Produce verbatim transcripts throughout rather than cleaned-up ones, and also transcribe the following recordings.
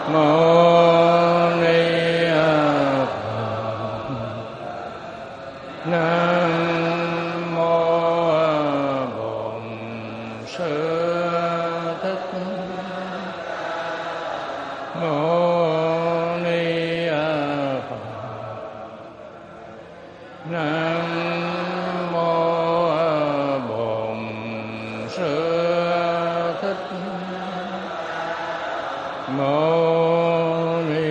Mâu Ni Phật. Nam mô Bổn Sư Thích Mâu Ni Phật. Nam mô Bổn Sư Thích Mâu Ni.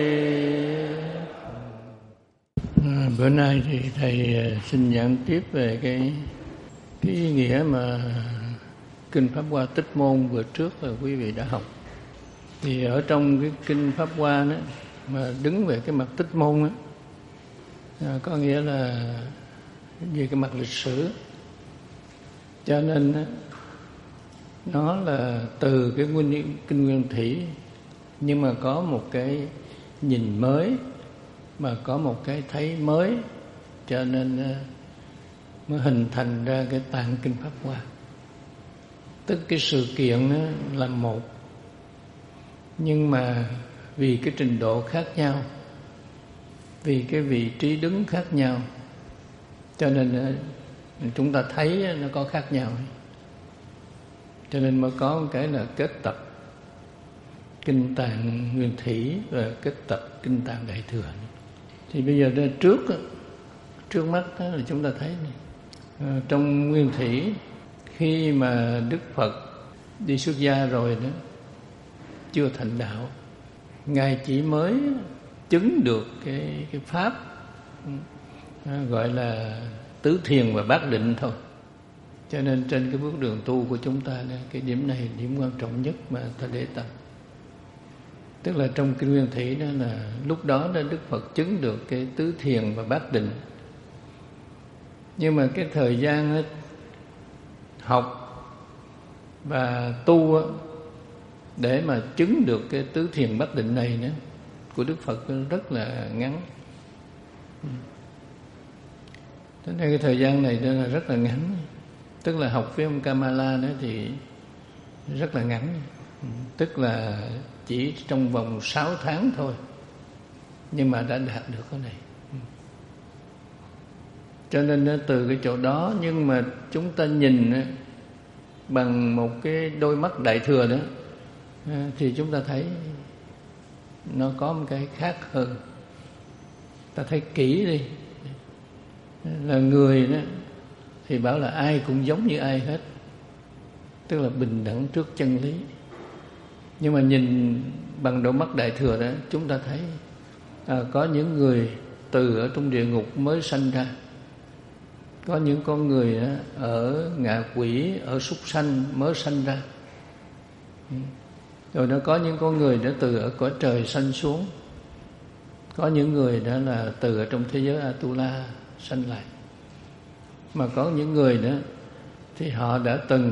À, bữa nay thì thầy xin giảng tiếp về cái cái ý nghĩa mà kinh Pháp Hoa Tích Môn vừa trước là quý vị đã học. Thì ở trong cái kinh Pháp Hoa đó mà đứng về cái mặt Tích Môn đó, à, có nghĩa là về cái mặt lịch sử, cho nên đó, nó là từ cái nguyên kinh Nguyên Thủy, nhưng mà có một cái nhìn mới, mà có một cái thấy mới, cho nên mới hình thành ra cái tạng kinh Pháp Hoa. Tức cái sự kiện đó là một, nhưng mà vì cái trình độ khác nhau, vì cái vị trí đứng khác nhau, cho nên chúng ta thấy nó có khác nhau. Cho nên mới có một cái là kết tập kinh tạng Nguyên Thủy và kết tập kinh tạng Đại Thừa. Thì bây giờ trước trước mắt đó là chúng ta thấy này, à, trong Nguyên Thủy khi mà Đức Phật đi xuất gia rồi đó, chưa thành đạo, Ngài chỉ mới chứng được cái cái pháp à, gọi là tứ thiền và bát định thôi. Cho nên trên cái bước đường tu của chúng ta đó, cái điểm này là điểm quan trọng nhất mà ta để tâm. Tức là trong kinh Nguyên Thủy đó là lúc đó đó Đức Phật chứng được cái tứ thiền và bát định. Nhưng mà cái thời gian học và tu để mà chứng được cái tứ thiền bát định này nữa của Đức Phật rất là ngắn. Thế nên cái thời gian này đó là rất là ngắn. Tức là học với ông Kamala đó thì rất là ngắn. Tức là chỉ trong vòng sáu tháng thôi, nhưng mà đã đạt được cái này. Cho nên từ cái chỗ đó, nhưng mà chúng ta nhìn bằng một cái đôi mắt Đại Thừa đó, thì chúng ta thấy nó có một cái khác hơn. Ta thấy kỹ đi, là người đó thì bảo là ai cũng giống như ai hết, tức là bình đẳng trước chân lý. Nhưng mà nhìn bằng đôi mắt Đại Thừa đó, chúng ta thấy à, có những người từ ở trong địa ngục mới sanh ra, có những con người đó, ở ngạ quỷ, ở súc sanh mới sanh ra, rồi nó có những con người đã từ ở cõi trời sanh xuống, có những người đó là từ ở trong thế giới Atula sanh lại, mà có những người đó thì họ đã từng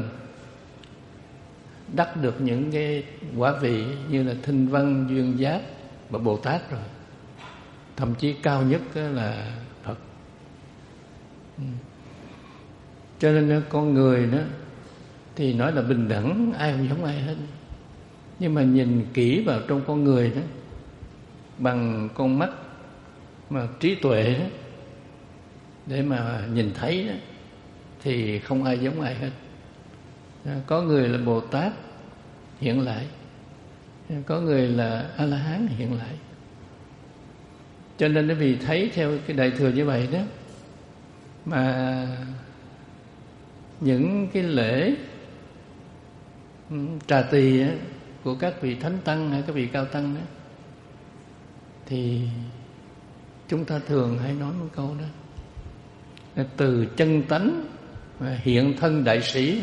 đắc được những cái quả vị như là Thanh Văn, Duyên Giác và Bồ Tát rồi, thậm chí cao nhất là Phật. Cho nên con người đó thì nói là bình đẳng, ai không giống ai hết. Nhưng mà nhìn kỹ vào trong con người đó, bằng con mắt mà trí tuệ đó, để mà nhìn thấy đó, thì không ai giống ai hết. Có người là Bồ Tát hiện lại, có người là A-la-hán hiện lại. Cho nên vì thấy theo cái Đại Thừa như vậy đó, mà những cái lễ trà tỳ của các vị thánh tăng hay các vị cao tăng đó, thì chúng ta thường hay nói một câu đó là từ chân tánh mà hiện thân đại sĩ,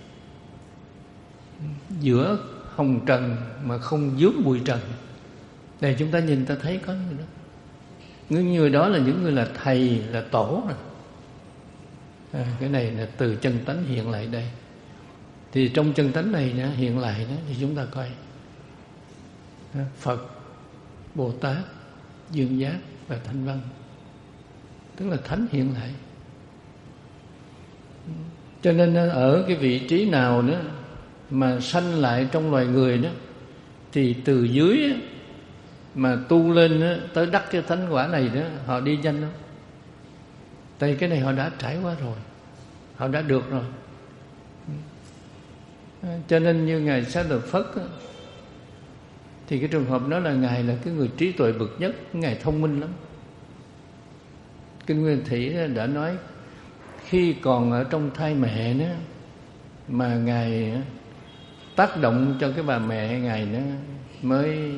giữa hồng trần mà không vướng bụi trần. Đây chúng ta nhìn ta thấy có người đó. Những người đó là những người là thầy, là tổ rồi. À, cái này là từ chân tánh hiện lại đây. Thì trong chân tánh này đó, hiện lại đó, thì chúng ta coi Phật, Bồ Tát, Dương Giác và Thanh Văn, tức là thánh hiện lại. Cho nên ở cái vị trí nào đó mà sanh lại trong loài người đó, thì từ dưới mà tu lên đó, tới đắc cái thánh quả này đó, họ đi nhanh lắm. Tại cái này họ đã trải qua rồi, họ đã được rồi. Cho nên như Ngài Xá Lợi Phất đó, thì cái trường hợp đó là Ngài là cái người trí tuệ bậc nhất, Ngài thông minh lắm. Kinh Nguyên Thủy đã nói khi còn ở trong thai mẹ đó mà Ngài tác động cho cái bà mẹ Ngài đó mới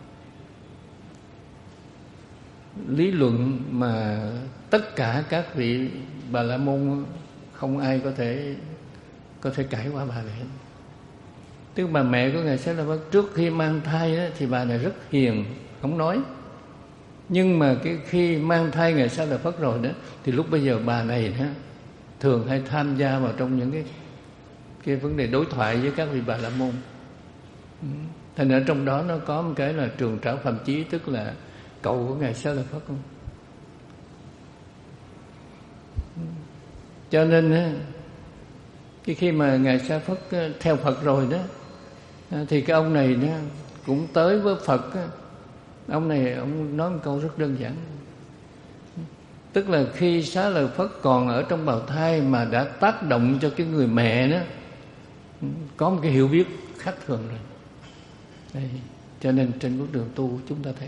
lý luận mà tất cả các vị Bà La Môn không ai có thể có thể cãi qua bà này. Tức bà mẹ của Ngài Xá Lợi Phất trước khi mang thai đó, thì bà này rất hiền, không nói. Nhưng mà cái khi mang thai Ngài Xá Lợi Phất rồi đó, thì lúc bây giờ bà này đó, thường hay tham gia vào trong những cái cái vấn đề đối thoại với các vị Bà La Môn. Thành ở trong đó nó có một cái là Trường Trảo Phạm Chí, tức là cậu của Ngài Xá Lợi Phất. Cho nên cái khi mà Ngài Xá Phất theo Phật rồi đó, thì cái ông này đó cũng tới với Phật. Ông này ông nói một câu rất đơn giản, tức là khi Xá Lợi Phất còn ở trong bào thai mà đã tác động cho cái người mẹ đó có một cái hiểu biết khác thường rồi. Đây, cho nên trên bước đường tu chúng ta thấy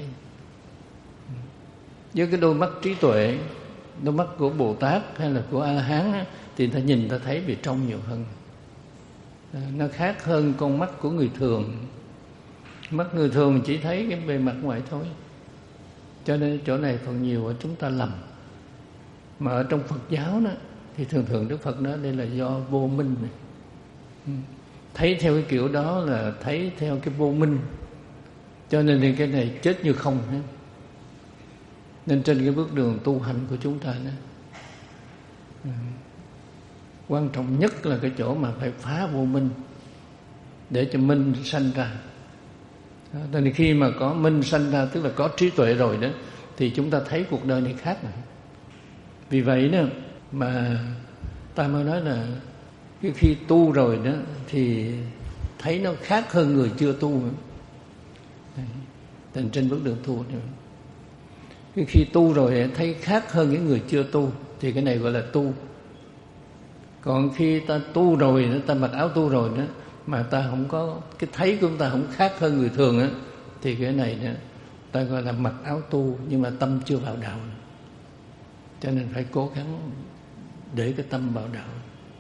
với cái đôi mắt trí tuệ, đôi mắt của Bồ Tát hay là của A-la-hán thì ta nhìn ta thấy về trong nhiều hơn. Nó khác hơn con mắt của người thường. Mắt người thường chỉ thấy cái bề mặt ngoài thôi. Cho nên chỗ này phần nhiều ở chúng ta lầm. Mà ở trong Phật giáo đó thì thường thường Đức Phật nói đây là do vô minh này. Thấy theo cái kiểu đó là thấy theo cái vô minh. Cho nên cái này chết như không hết. Nên trên cái bước đường tu hành của chúng ta đó, ừ, quan trọng nhất là cái chỗ mà phải phá vô minh để cho minh sanh ra. Nên khi mà có minh sanh ra, tức là có trí tuệ rồi đó, thì chúng ta thấy cuộc đời này khác này. Vì vậy đó mà ta mới nói là cái khi tu rồi đó thì thấy nó khác hơn người chưa tu nữa. Thành trên bước đường tu nữa, cái khi tu rồi thấy khác hơn những người chưa tu, thì cái này gọi là tu. Còn khi ta tu rồi, ta mặc áo tu rồi đó, mà ta không có cái thấy của chúng ta không khác hơn người thường á, thì cái này đó, ta gọi là mặc áo tu nhưng mà tâm chưa vào đạo. Cho nên phải cố gắng để cái tâm vào đạo.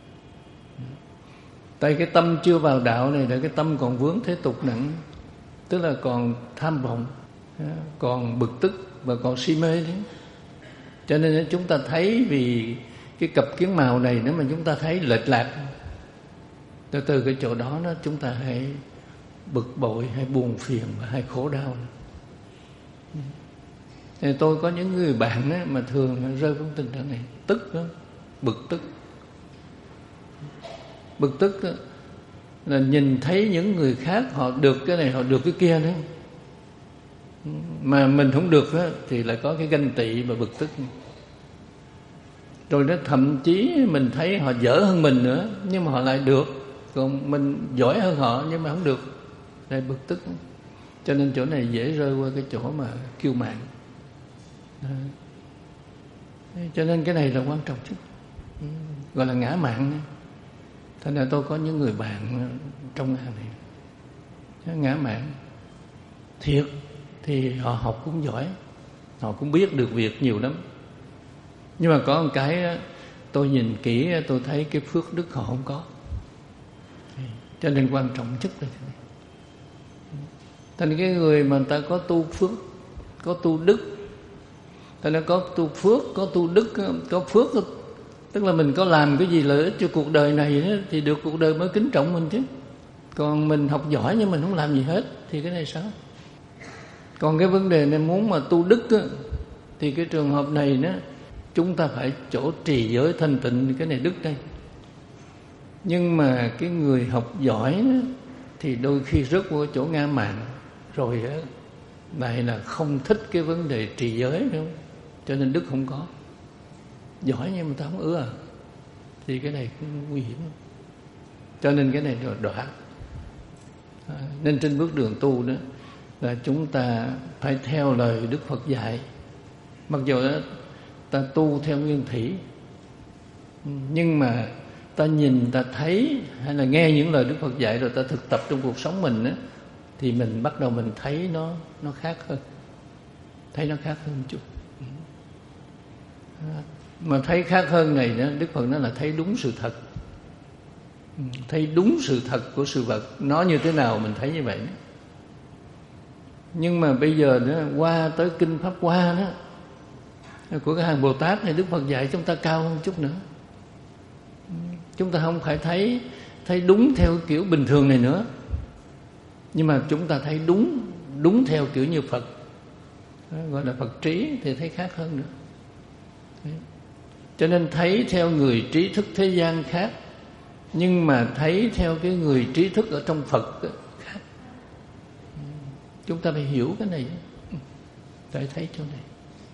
Tại cái tâm chưa vào đạo này là cái tâm còn vướng thế tục nặng, tức là còn tham vọng, còn bực tức và còn si mê đấy. Cho nên chúng ta thấy vì cái cặp kiến màu này, nếu mà chúng ta thấy lệch lạc, từ từ cái chỗ đó nó chúng ta hay bực bội, hay buồn phiền và hay khổ đau. Thì tôi có những người bạn ấy, mà thường rơi vào tình trạng này, tức lắm, bực tức. Bực tức là nhìn thấy những người khác họ được cái này, họ được cái kia đấy, mà mình không được đó, thì lại có cái ganh tị và bực tức. Rồi nó thậm chí mình thấy họ dở hơn mình nữa, nhưng mà họ lại được, còn mình giỏi hơn họ nhưng mà không được, lại bực tức. Cho nên chỗ này dễ rơi qua cái chỗ mà kiêu mạn. Cho nên cái này là quan trọng chứ, gọi là ngã mạn. Thành ra tôi có những người bạn trong ngành này ngã mạn thiệt, thì họ học cũng giỏi, họ cũng biết được việc nhiều lắm. Nhưng mà có một cái tôi nhìn kỹ tôi thấy cái phước đức họ không có. Cho nên quan trọng nhất là thế này. Thành cái người mà người ta có tu phước, có tu đức, ta nó có tu phước, có tu đức, có phước, tức là mình có làm cái gì lợi ích cho cuộc đời này thì được cuộc đời mới kính trọng mình chứ. Còn mình học giỏi nhưng mình không làm gì hết thì cái này sao? Còn cái vấn đề này muốn mà tu đức á, thì cái trường hợp này đó, chúng ta phải chỗ trì giới thanh tịnh, cái này đức đây. Nhưng mà cái người học giỏi đó, thì đôi khi rớt vào chỗ ngã mạn rồi á, này là không thích cái vấn đề trì giới nữa, cho nên đức không có. Giỏi nhưng mà ta không ưa, thì cái này cũng nguy hiểm. Cho nên cái này là đoạn. À, nên trên bước đường tu đó, là chúng ta phải theo lời Đức Phật dạy. Mặc dù đó, ta tu theo nguyên thủy, nhưng mà ta nhìn, ta thấy hay là nghe những lời Đức Phật dạy rồi ta thực tập trong cuộc sống mình á, thì mình bắt đầu mình thấy nó nó khác hơn, thấy nó khác hơn một chút. Mà thấy khác hơn này đó, Đức Phật nói là thấy đúng sự thật, thấy đúng sự thật của sự vật, nó như thế nào mình thấy như vậy. Nhưng mà bây giờ đó, qua tới kinh Pháp Hoa đó của các hàng Bồ Tát thì Đức Phật dạy chúng ta cao hơn chút nữa. Chúng ta không phải thấy thấy đúng theo kiểu bình thường này nữa, nhưng mà chúng ta thấy đúng đúng theo kiểu như Phật, đó, gọi là Phật trí, thì thấy khác hơn nữa. Đấy. Cho nên thấy theo người trí thức thế gian khác, nhưng mà thấy theo cái người trí thức ở trong Phật khác. Chúng ta phải hiểu cái này, phải thấy chỗ này.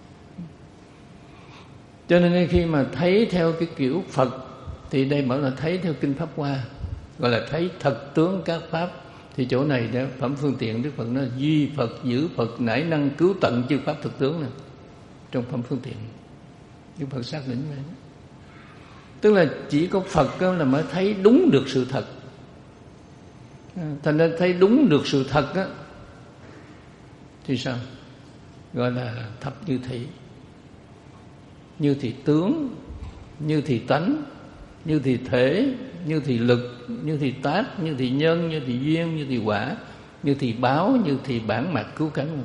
Cho nên khi mà thấy theo cái kiểu Phật thì đây bảo là thấy theo kinh Pháp Hoa, gọi là thấy thật tướng các pháp. Thì chỗ này đó, phẩm phương tiện Đức Phật nói duy Phật giữ Phật nải năng cứu tận chư pháp thực tướng này. Trong phẩm phương tiện Đức Phật xác định vậy. Tức là chỉ có Phật đó là mới thấy đúng được sự thật. Thành ra thấy đúng được sự thật á thì sao? Gọi là thập như thị. Như thì tướng, như thì tánh, như thì thể, như thì lực, như thì tác, như thì nhân, như thì duyên, như thì quả, như thì báo, như thì bản mặt cứu cánh.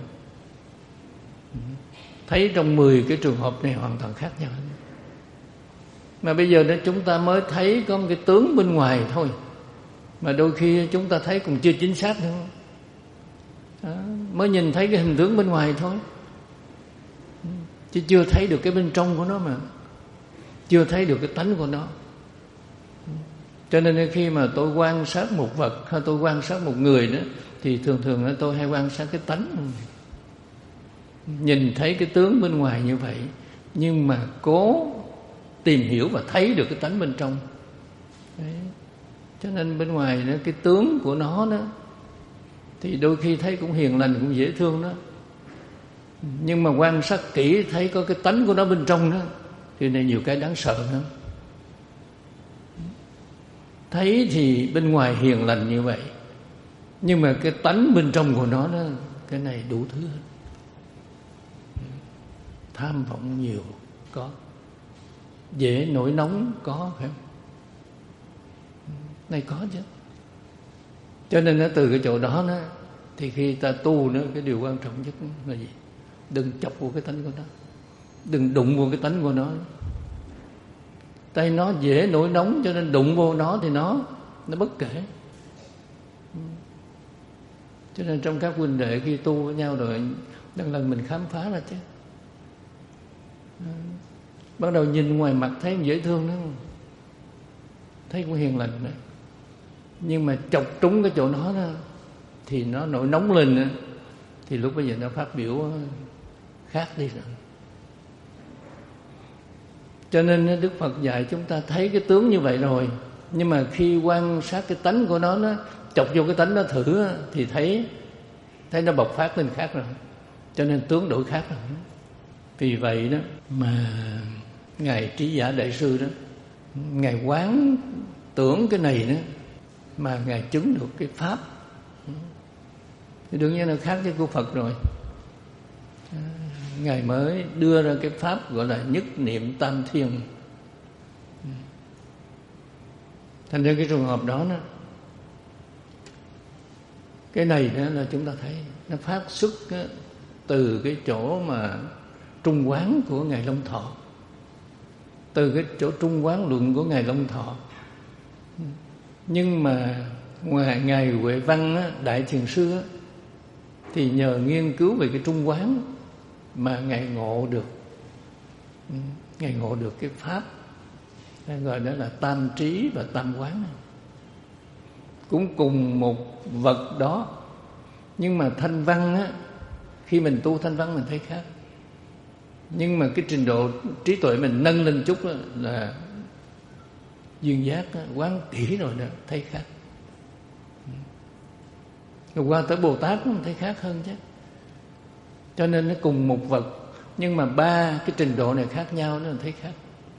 Thấy trong mười cái trường hợp này hoàn toàn khác nhau. Mà bây giờ đó chúng ta mới thấy có một cái tướng bên ngoài thôi, mà đôi khi chúng ta thấy cũng chưa chính xác nữa. Đó, mới nhìn thấy cái hình tướng bên ngoài thôi, chứ chưa thấy được cái bên trong của nó, mà chưa thấy được cái tánh của nó. Cho nên khi mà tôi quan sát một vật hay tôi quan sát một người đó, thì thường thường tôi hay quan sát cái tánh. Nhìn thấy cái tướng bên ngoài như vậy, nhưng mà cố tìm hiểu và thấy được cái tánh bên trong. Đấy. Cho nên bên ngoài đó, cái tướng của nó đó thì đôi khi thấy cũng hiền lành, cũng dễ thương đó, nhưng mà quan sát kỹ thấy có cái tánh của nó bên trong đó, thì này nhiều cái đáng sợ nữa. Thấy thì bên ngoài hiền lành như vậy, nhưng mà cái tánh bên trong của nó đó, cái này đủ thứ hết. Tham vọng nhiều có, dễ nổi nóng có, phải không? Này có chứ. Cho nên nó từ cái chỗ đó đó, thì khi ta tu nữa, cái điều quan trọng nhất là gì? Đừng chọc vô cái tánh của nó, đừng đụng vô cái tánh của nó. Tay nó dễ nổi nóng, cho nên đụng vô nó thì nó nó bất kể. Cho nên trong các huynh đệ khi tu với nhau rồi, lần lần mình khám phá ra chứ. Bắt đầu nhìn ngoài mặt thấy dễ thương đó, thấy cũng hiền lành đó, nhưng mà chọc trúng cái chỗ nó đó, thì nó nổi nóng lên nữa, thì lúc bây giờ nó phát biểu khác đi rồi. Cho nên Đức Phật dạy chúng ta thấy cái tướng như vậy rồi, nhưng mà khi quan sát cái tánh của nó, nó chọc vô cái tánh nó thử, thì thấy thấy nó bộc phát lên khác rồi. Cho nên tướng đổi khác rồi. Vì vậy đó mà Ngài Trí Giả Đại Sư đó, Ngài quán tưởng cái này đó, mà Ngài chứng được cái pháp, thì đương nhiên là khác với của Phật rồi. Ngài mới đưa ra cái pháp gọi là nhất niệm tam thiên. Thành ra cái trường hợp đó, đó cái này đó là chúng ta thấy nó phát xuất đó, từ cái chỗ mà trung quán của Ngài Long Thọ, từ cái chỗ trung quán luận của Ngài Long Thọ. Nhưng mà ngoài Ngài Huệ Văn á, Đại Thiền Sư á, thì nhờ nghiên cứu về cái trung quán mà Ngài ngộ được, Ngài ngộ được cái pháp gọi đó là tam trí và tam quán. Cũng cùng một vật đó, nhưng mà thanh văn á, khi mình tu thanh văn mình thấy khác, nhưng mà cái trình độ trí tuệ mình nâng lên chút là duyên giác, quán kỹ rồi đó, thấy khác. rồi qua tới Bồ Tát nó thấy khác hơn chứ. Cho nên nó cùng một vật, nhưng mà ba cái trình độ này khác nhau nó thấy khác.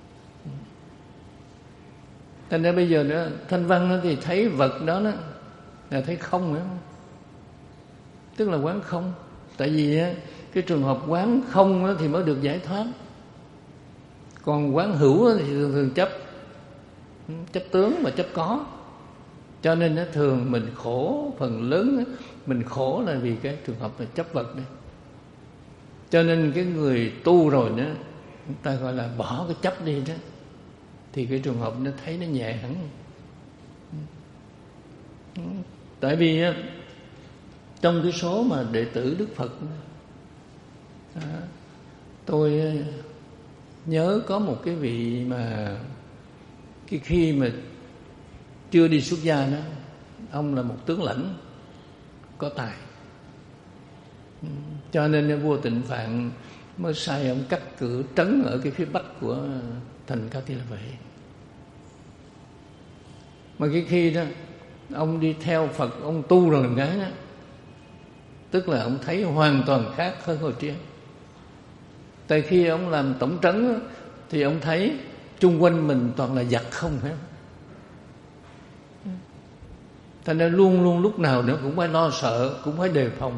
Thành ra bây giờ đó, Thanh Văn nó thì thấy vật đó nó là thấy không nữa, tức là quán không. Tại vì cái trường hợp quán không thì mới được giải thoát. Còn quán hữu thì thường thường chấp chấp tướng và chấp có. Cho nên nó thường mình khổ, phần lớn mình khổ là vì cái trường hợp là chấp vật này. Cho nên cái người tu rồi đó, người ta gọi là bỏ cái chấp đi đó, thì cái trường hợp nó thấy nó nhẹ hẳn. Tại vì trong cái số mà đệ tử Đức Phật, tôi nhớ có một cái vị mà cái khi mà chưa đi xuất gia đó, ông là một tướng lãnh có tài, cho nên vua Tịnh Phạn mới sai ông cắt cử trấn ở cái phía bắc của thành Ca Tỳ La Vệ. Mà cái khi đó ông đi theo Phật, ông tu rồi cái đó, tức là ông thấy hoàn toàn khác hơn hồi trước. Tại khi ông làm tổng trấn đó, thì ông thấy chung quanh mình toàn là giặc không hết. Thành ra luôn luôn lúc nào nữa cũng phải lo sợ, cũng phải đề phòng.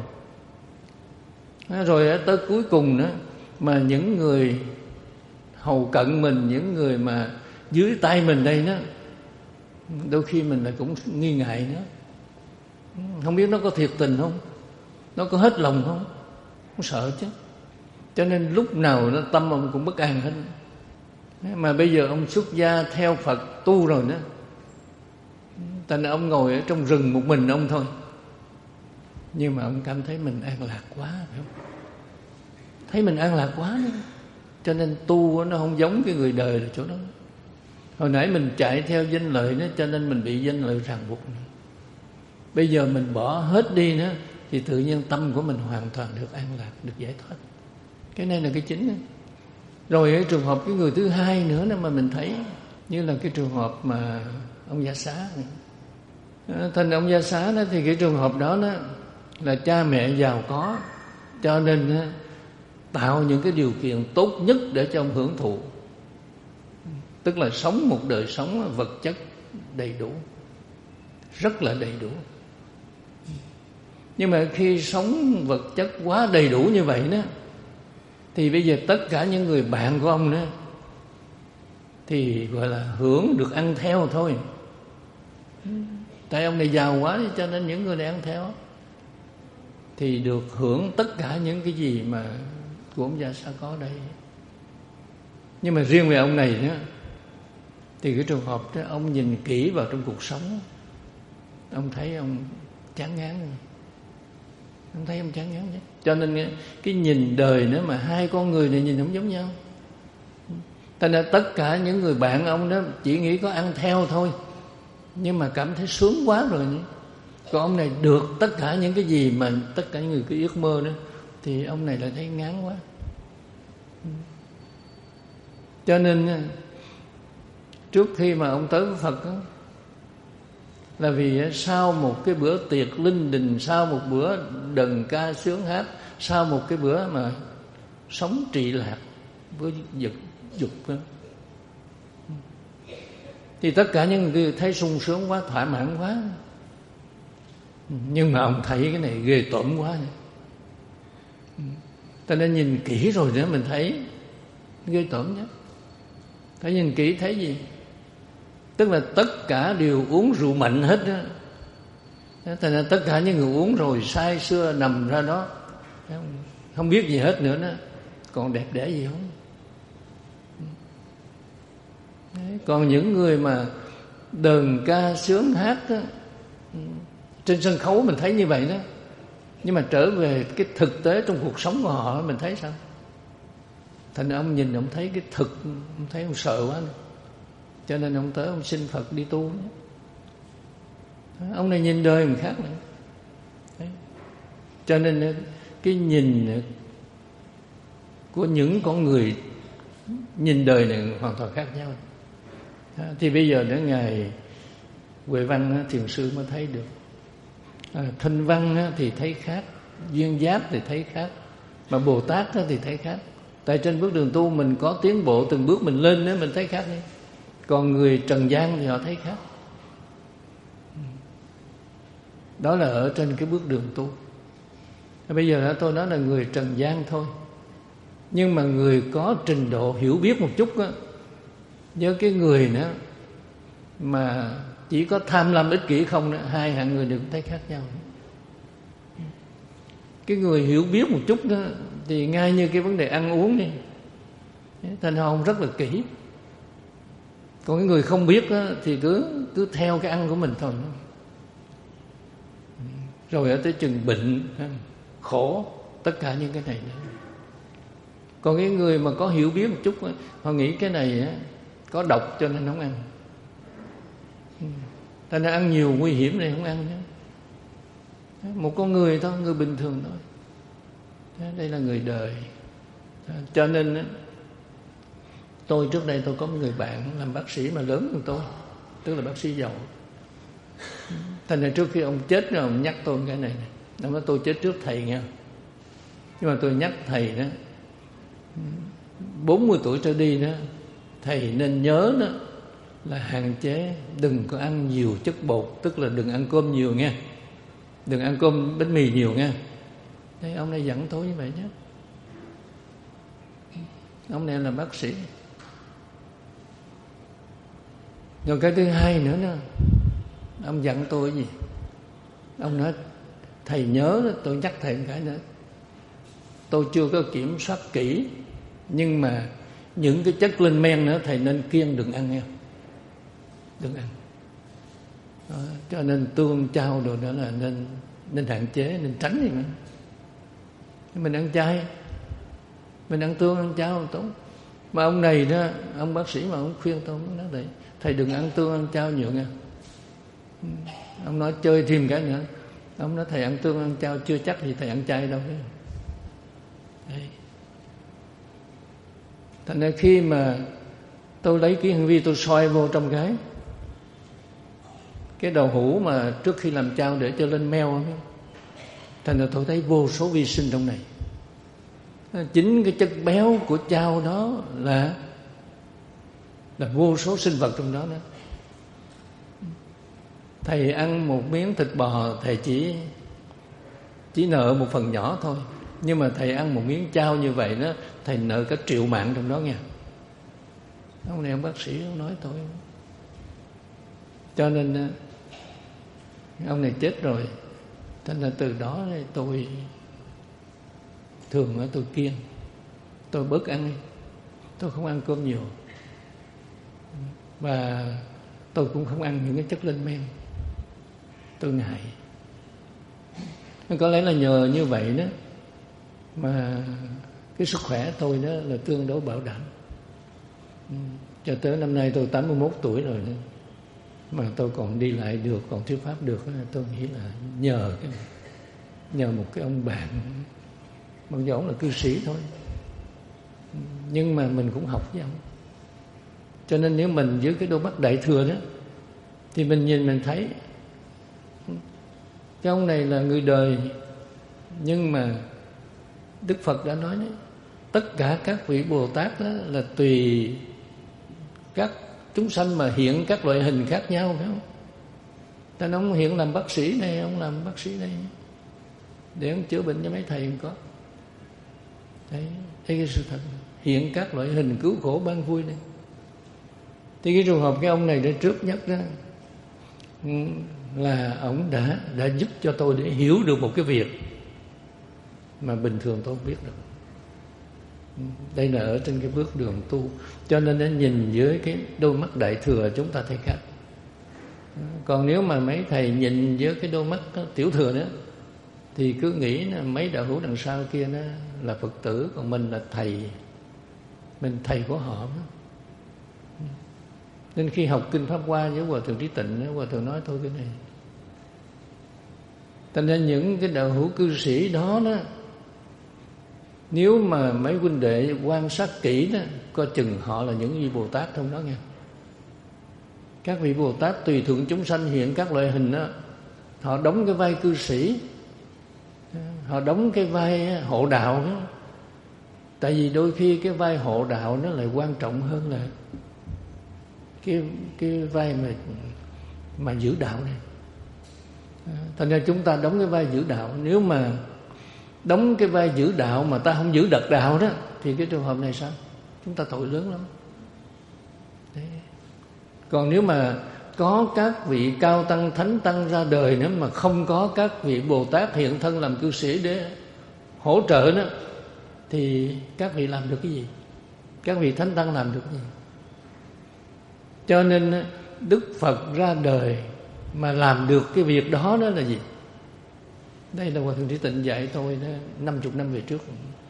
Rồi tới cuối cùng nữa, mà những người hầu cận mình, những người mà dưới tay mình đây đó, đôi khi mình lại cũng nghi ngại nữa. Không biết nó có thiệt tình không, nó có hết lòng không, cũng sợ chứ. Cho nên lúc nào nó tâm ông cũng bất an hết. Mà bây giờ ông xuất gia theo Phật tu rồi đó, thành ra ông ngồi ở trong rừng một mình ông thôi, nhưng mà ông cảm thấy mình an lạc quá, phải không? Thấy mình an lạc quá nữa. Cho nên tu nó không giống cái người đời là chỗ đó. Hồi nãy mình chạy theo danh lợi nữa, cho nên mình bị danh lợi ràng buộc. Bây giờ mình bỏ hết đi nữa, thì tự nhiên tâm của mình hoàn toàn được an lạc, được giải thoát. Cái này là cái chính đó. Rồi cái trường hợp cái người thứ hai nữa đó mà mình thấy, như là cái trường hợp mà ông Gia Xá. Thành ông Gia Xá đó, thì cái trường hợp đó, đó là cha mẹ giàu có, cho nên tạo những cái điều kiện tốt nhất để cho ông hưởng thụ. Tức là sống một đời sống vật chất đầy đủ, rất là đầy đủ. Nhưng mà khi sống vật chất quá đầy đủ như vậy đó, thì bây giờ tất cả những người bạn của ông đó thì gọi là hưởng được ăn theo thôi. Tại ông này giàu quá, cho nên những người này ăn theo thì được hưởng tất cả những cái gì mà của ông Gia Xá có đây. Nhưng mà riêng về ông này đó, thì cái trường hợp đó, ông nhìn kỹ vào trong cuộc sống, ông thấy ông chán ngán. Ông thấy ông chán ngán chứ. Cho nên cái nhìn đời nữa mà hai con người này nhìn không giống nhau. Thành ra tất cả những người bạn ông đó chỉ nghĩ có ăn theo thôi, nhưng mà cảm thấy sướng quá rồi nhỉ. Còn ông này được tất cả những cái gì mà tất cả những người cứ ước mơ đó, thì ông này lại thấy ngán quá. Cho nên trước khi mà ông tới với Phật đó, là vì sau một cái bữa tiệc linh đình, sau một bữa đờn ca sướng hát, sau một cái bữa mà sống trị lạc với dục dục đó, thì tất cả những người thấy sung sướng quá, thỏa mãn quá. Nhưng mà ông thấy cái này ghê tởm quá. Ta nên nhìn kỹ rồi nữa mình thấy ghê tởm nhé. Phải nhìn kỹ thấy gì? Tức là tất cả đều uống rượu mạnh hết đó. Thành ra tất cả những người uống rồi say sưa nằm ra đó, không biết gì hết nữa đó. Còn đẹp đẽ gì không? Đấy, còn những người mà đờn ca sướng hát đó, trên sân khấu mình thấy như vậy đó, nhưng mà trở về cái thực tế trong cuộc sống của họ mình thấy sao? Thành ra ông nhìn ông thấy cái thực, ông thấy ông sợ quá nữa. Cho nên ông tới ông xin Phật đi tu. Ông này nhìn đời mình khác nữa. Đấy. Cho nên cái nhìn của những con người nhìn đời này hoàn toàn khác nhau. Thì bây giờ đến ngày Huệ Văn Thiền Sư mới thấy được à, Thanh văn á, thì thấy khác, duyên giác thì thấy khác, mà Bồ Tát á, thì thấy khác. Tại trên bước đường tu mình có tiến bộ từng bước mình lên đó, mình thấy khác đi. Còn người trần gian thì họ thấy khác. Đó là ở trên cái bước đường tu. Bây giờ tôi nói là người trần gian thôi, nhưng mà người có trình độ hiểu biết một chút á, với cái người nữa mà chỉ có tham lam ích kỷ không đó, hai hạng người đều thấy khác nhau. Cái người hiểu biết một chút đó thì ngay như cái vấn đề ăn uống đi, thành họ không rất là kỹ. Còn cái người không biết đó, thì cứ cứ theo cái ăn của mình thôi, rồi ở tới chừng bệnh khổ, tất cả những cái này nữa. Còn cái người mà có hiểu biết một chút đó, họ nghĩ cái này á, có độc cho nên không ăn, ta nên ăn nhiều nguy hiểm này không ăn nữa. Một con người thôi, người bình thường thôi. Đây là người đời. Cho nên tôi trước đây tôi có một người bạn làm bác sĩ mà lớn hơn tôi, tức là bác sĩ giàu. Thành ra trước khi ông chết rồi ông nhắc tôi cái này, này. Ông nói tôi chết trước thầy nha. Nhưng mà tôi nhắc thầy đó, bốn mươi tuổi trở đi đó, thầy nên nhớ đó là hạn chế đừng có ăn nhiều chất bột, tức là đừng ăn cơm nhiều nha, đừng ăn cơm bánh mì nhiều nha. Đấy, ông này dặn tôi như vậy nhé. Ông này là bác sĩ. Rồi cái thứ hai nữa nè, ông dặn tôi cái gì? Ông nói thầy nhớ đó, tôi nhắc thầy một cái nữa. Tôi chưa có kiểm soát kỹ, nhưng mà những cái chất lên men nữa thầy nên kiêng đừng ăn nha, đừng ăn. Đó, cho nên tương chao đồ đó là nên nên hạn chế, nên tránh gì nữa. Mình ăn chay, mình ăn tương ăn chao tốt. Mà ông này đó, ông bác sĩ mà ông khuyên tôi, ông nói vậy, thầy đừng ăn tương ăn chao nhiều nha. Ông nói chơi thêm cái nữa, ông nói thầy ăn tương ăn chao chưa chắc thì thầy ăn chay đâu. Đấy. Thành ra khi mà tôi lấy cái hành vi tôi soi vô trong cái cái đậu hũ mà trước khi làm chao để cho lên meo, thành ra tôi thấy vô số vi sinh trong này. Chính cái chất béo của chao đó là là vô số sinh vật trong đó đó. Thầy ăn một miếng thịt bò thầy chỉ chỉ nợ một phần nhỏ thôi, nhưng mà thầy ăn một miếng chao như vậy đó, thầy nợ cả triệu mạng trong đó nha. Ông này ông bác sĩ ông nói tôi. Cho nên ông này chết rồi, thành ra từ đó tôi thường tôi kiêng, tôi bớt ăn, tôi không ăn cơm nhiều, và tôi cũng không ăn những cái chất lên men, tôi ngại. Có lẽ là nhờ như vậy đó mà cái sức khỏe tôi đó là tương đối bảo đảm. Cho tới năm nay tôi tám mươi mốt tuổi rồi đó, mà tôi còn đi lại được, còn thuyết pháp được đó, tôi nghĩ là nhờ cái này, nhờ một cái ông bạn, mặc dù ông là cư sĩ thôi, nhưng mà mình cũng học với ông. Cho nên nếu mình với cái đôi mắt đại thừa đó thì mình nhìn mình thấy cái ông này là người đời, nhưng mà Đức Phật đã nói đấy, tất cả các vị Bồ Tát đó là tùy các chúng sanh mà hiện các loại hình khác nhau, phải không? Nên ông hiện làm bác sĩ này, ông làm bác sĩ này để ông chữa bệnh cho mấy thầy không có. Đấy, thấy cái sự thật, hiện các loại hình cứu khổ ban vui này. Thì cái trường hợp cái ông này để trước nhất đó là ông đã đã giúp cho tôi để hiểu được một cái việc mà bình thường tôi không biết được. Đây là ở trên cái bước đường tu, cho nên nó nhìn dưới cái đôi mắt đại thừa chúng ta thấy khác. Còn nếu mà mấy thầy nhìn với cái đôi mắt tiểu thừa đó thì cứ nghĩ là mấy đạo hữu đằng sau kia nó là Phật tử, còn mình là thầy, mình thầy của họ đó. Nên khi học Kinh Pháp Hoa với Hòa Thượng Trí Tịnh, Hòa Thượng nói thôi cái này. Thành ra những cái đạo hữu cư sĩ đó đó, nếu mà mấy huynh đệ quan sát kỹ đó, coi chừng họ là những vị Bồ Tát trong đó nha. Các vị Bồ Tát tùy thuận chúng sanh hiện các loại hình đó, họ đóng cái vai cư sĩ, họ đóng cái vai hộ đạo đó. Tại vì đôi khi cái vai hộ đạo nó lại quan trọng hơn là cái cái vai mà mà giữ đạo này. Thành ra chúng ta đóng cái vai giữ đạo. Nếu mà đóng cái vai giữ đạo mà ta không giữ đật đạo đó, thì cái trường hợp này sao? Chúng ta tội lớn lắm. Đấy. Còn nếu mà có các vị cao tăng thánh tăng ra đời nữa mà không có các vị Bồ Tát hiện thân làm cư sĩ để hỗ trợ đó, thì các vị làm được cái gì? Các vị thánh tăng làm được cái gì? Cho nên Đức Phật ra đời mà làm được cái việc đó đó là gì? Đây là Hòa Thượng Trí Tịnh dạy tôi đó, năm mươi năm về trước.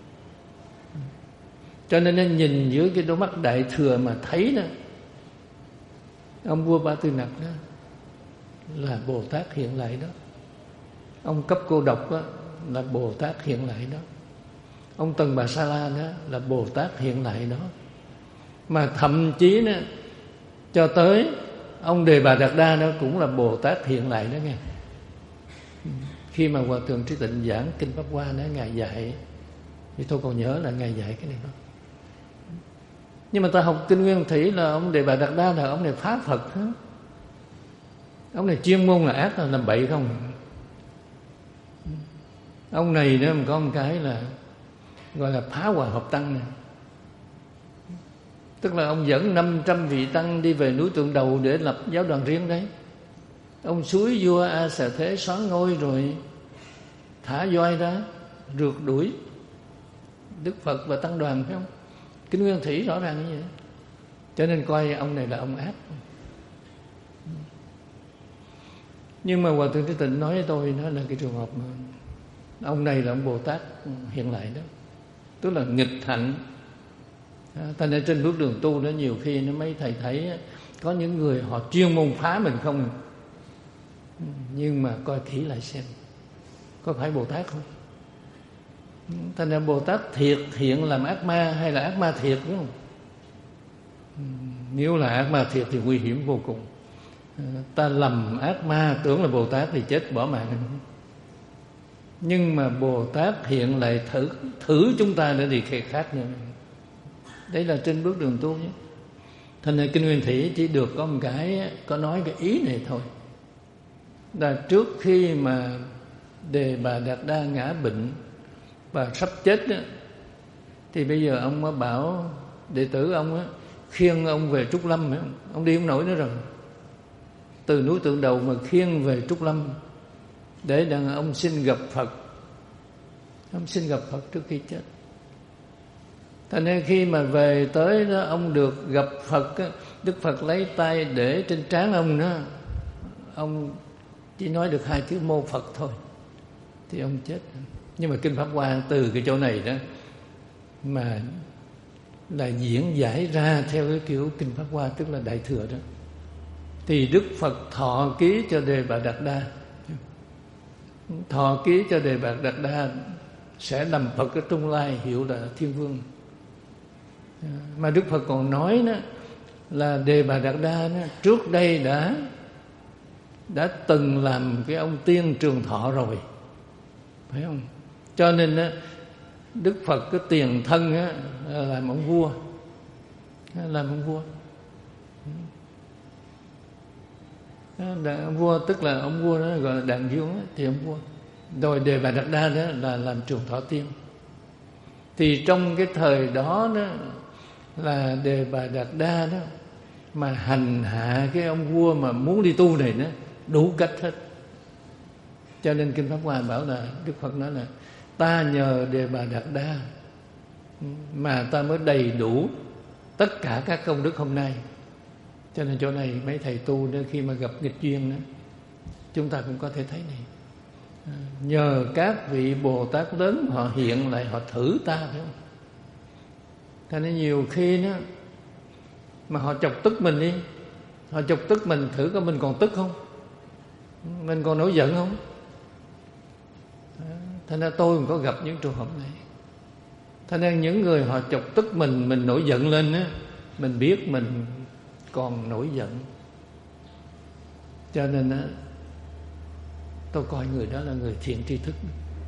Cho nên nó nhìn dưới cái đôi mắt đại thừa mà thấy đó, ông vua Ba Tư Nặc đó là Bồ Tát hiện lại đó. Ông Cấp Cô Độc đó là Bồ Tát hiện lại đó. Ông Tần Bà Sa La đó là Bồ Tát hiện lại đó. Mà thậm chí đó, cho tới ông Đề Bà Đạt Đa đó cũng là Bồ Tát hiện lại đó nghe. Khi mà Hòa Thượng Trí Tịnh giảng Kinh Pháp Hoa đó, Ngài dạy, thì tôi còn nhớ là Ngài dạy cái này đó. Nhưng mà ta học Kinh Nguyên Thủy là ông Đề Bà Đạt Đa là ông này phá Phật đó. Ông này chuyên môn là ác, là làm bậy không. Ông này đó có một cái là gọi là phá hòa hợp tăng này. Tức là ông dẫn năm trăm vị tăng đi về núi Tượng Đầu để lập giáo đoàn riêng đấy. Ông suối vua A Xà Thế soán ngôi rồi thả voi ra rượt đuổi Đức Phật và tăng đoàn, phải không? Kinh Nguyên Thủy rõ ràng như vậy. Cho nên coi ông này là ông ác. Nhưng mà Hòa Thượng Trí Tịnh nói với tôi, nó là cái trường hợp mà ông này là ông Bồ Tát hiện lại đó. Tức là nghịch hạnh. Thành ra trên bước đường tu đó, nhiều khi nó mấy thầy thấy có những người họ chuyên môn phá mình không. Nhưng mà coi kỹ lại xem có phải Bồ Tát không. Thành ra Bồ Tát thiệt hiện làm ác ma hay là ác ma thiệt, đúng không? Nếu là ác ma thiệt thì nguy hiểm vô cùng. Ta lầm ác ma tưởng là Bồ Tát thì chết bỏ mạng. Nhưng mà Bồ Tát hiện lại thử thử chúng ta để thì khác nữa. Đấy là trên bước đường tu nhé. Thành ra Kinh Nguyên Thủy chỉ được có một cái, có nói cái ý này thôi. Là trước khi mà Đề Bà Đạt Đa ngã bệnh và sắp chết đó, thì bây giờ ông mới bảo đệ tử ông á, khiêng ông về Trúc Lâm. Ông đi không nổi nữa rồi. Từ núi Tượng Đầu mà khiêng về Trúc Lâm để đàn ông xin gặp Phật. Ông xin gặp Phật trước khi chết. Thành nên khi mà về tới đó, ông được gặp Phật á, Đức Phật lấy tay để trên trán ông đó. Ông chỉ nói được hai chữ mô Phật thôi thì ông chết. Nhưng mà Kinh Pháp Hoa từ cái chỗ này đó mà là diễn giải ra theo cái kiểu Kinh Pháp Hoa, tức là Đại Thừa đó. Thì Đức Phật thọ ký cho Đề Bà Đạt Đa, thọ ký cho Đề Bà Đạt Đa sẽ làm Phật ở Trung Lai, hiệu là Thiên Vương. Mà Đức Phật còn nói đó là Đề Bà Đạt Đa đó, trước đây đã đã từng làm cái ông tiên Trường Thọ rồi, phải không? Cho nên đó, Đức Phật cái tiền thân á, làm ông vua, làm ông vua. Ông vua tức là ông vua đó gọi là Đàn Dương á, thì ông vua. Rồi Đề Bà Đạt Đa đó là làm Trường Thọ Tiên. Thì trong cái thời đó đó là Đề Bà Đạt Đa đó mà hành hạ cái ông vua mà muốn đi tu này đó đủ cách hết. Cho nên Kinh Pháp Hoa bảo là Đức Phật nói là ta nhờ Đề Bà Đạt Đa mà ta mới đầy đủ tất cả các công đức hôm nay. Cho nên chỗ này mấy thầy tu đó, khi mà gặp nghịch duyên đó, chúng ta cũng có thể thấy này. Nhờ các vị Bồ Tát lớn họ hiện lại, họ thử ta, phải không? Cho nên nhiều khi đó mà họ chọc tức mình đi, họ chọc tức mình, thử coi mình còn tức không, mình còn nổi giận không. Thành ra tôi cũng có gặp những trường hợp này. Thành ra những người họ chọc tức mình, mình nổi giận lên á, mình biết mình còn nổi giận. Cho nên á, tôi coi người đó là người thiện tri thức,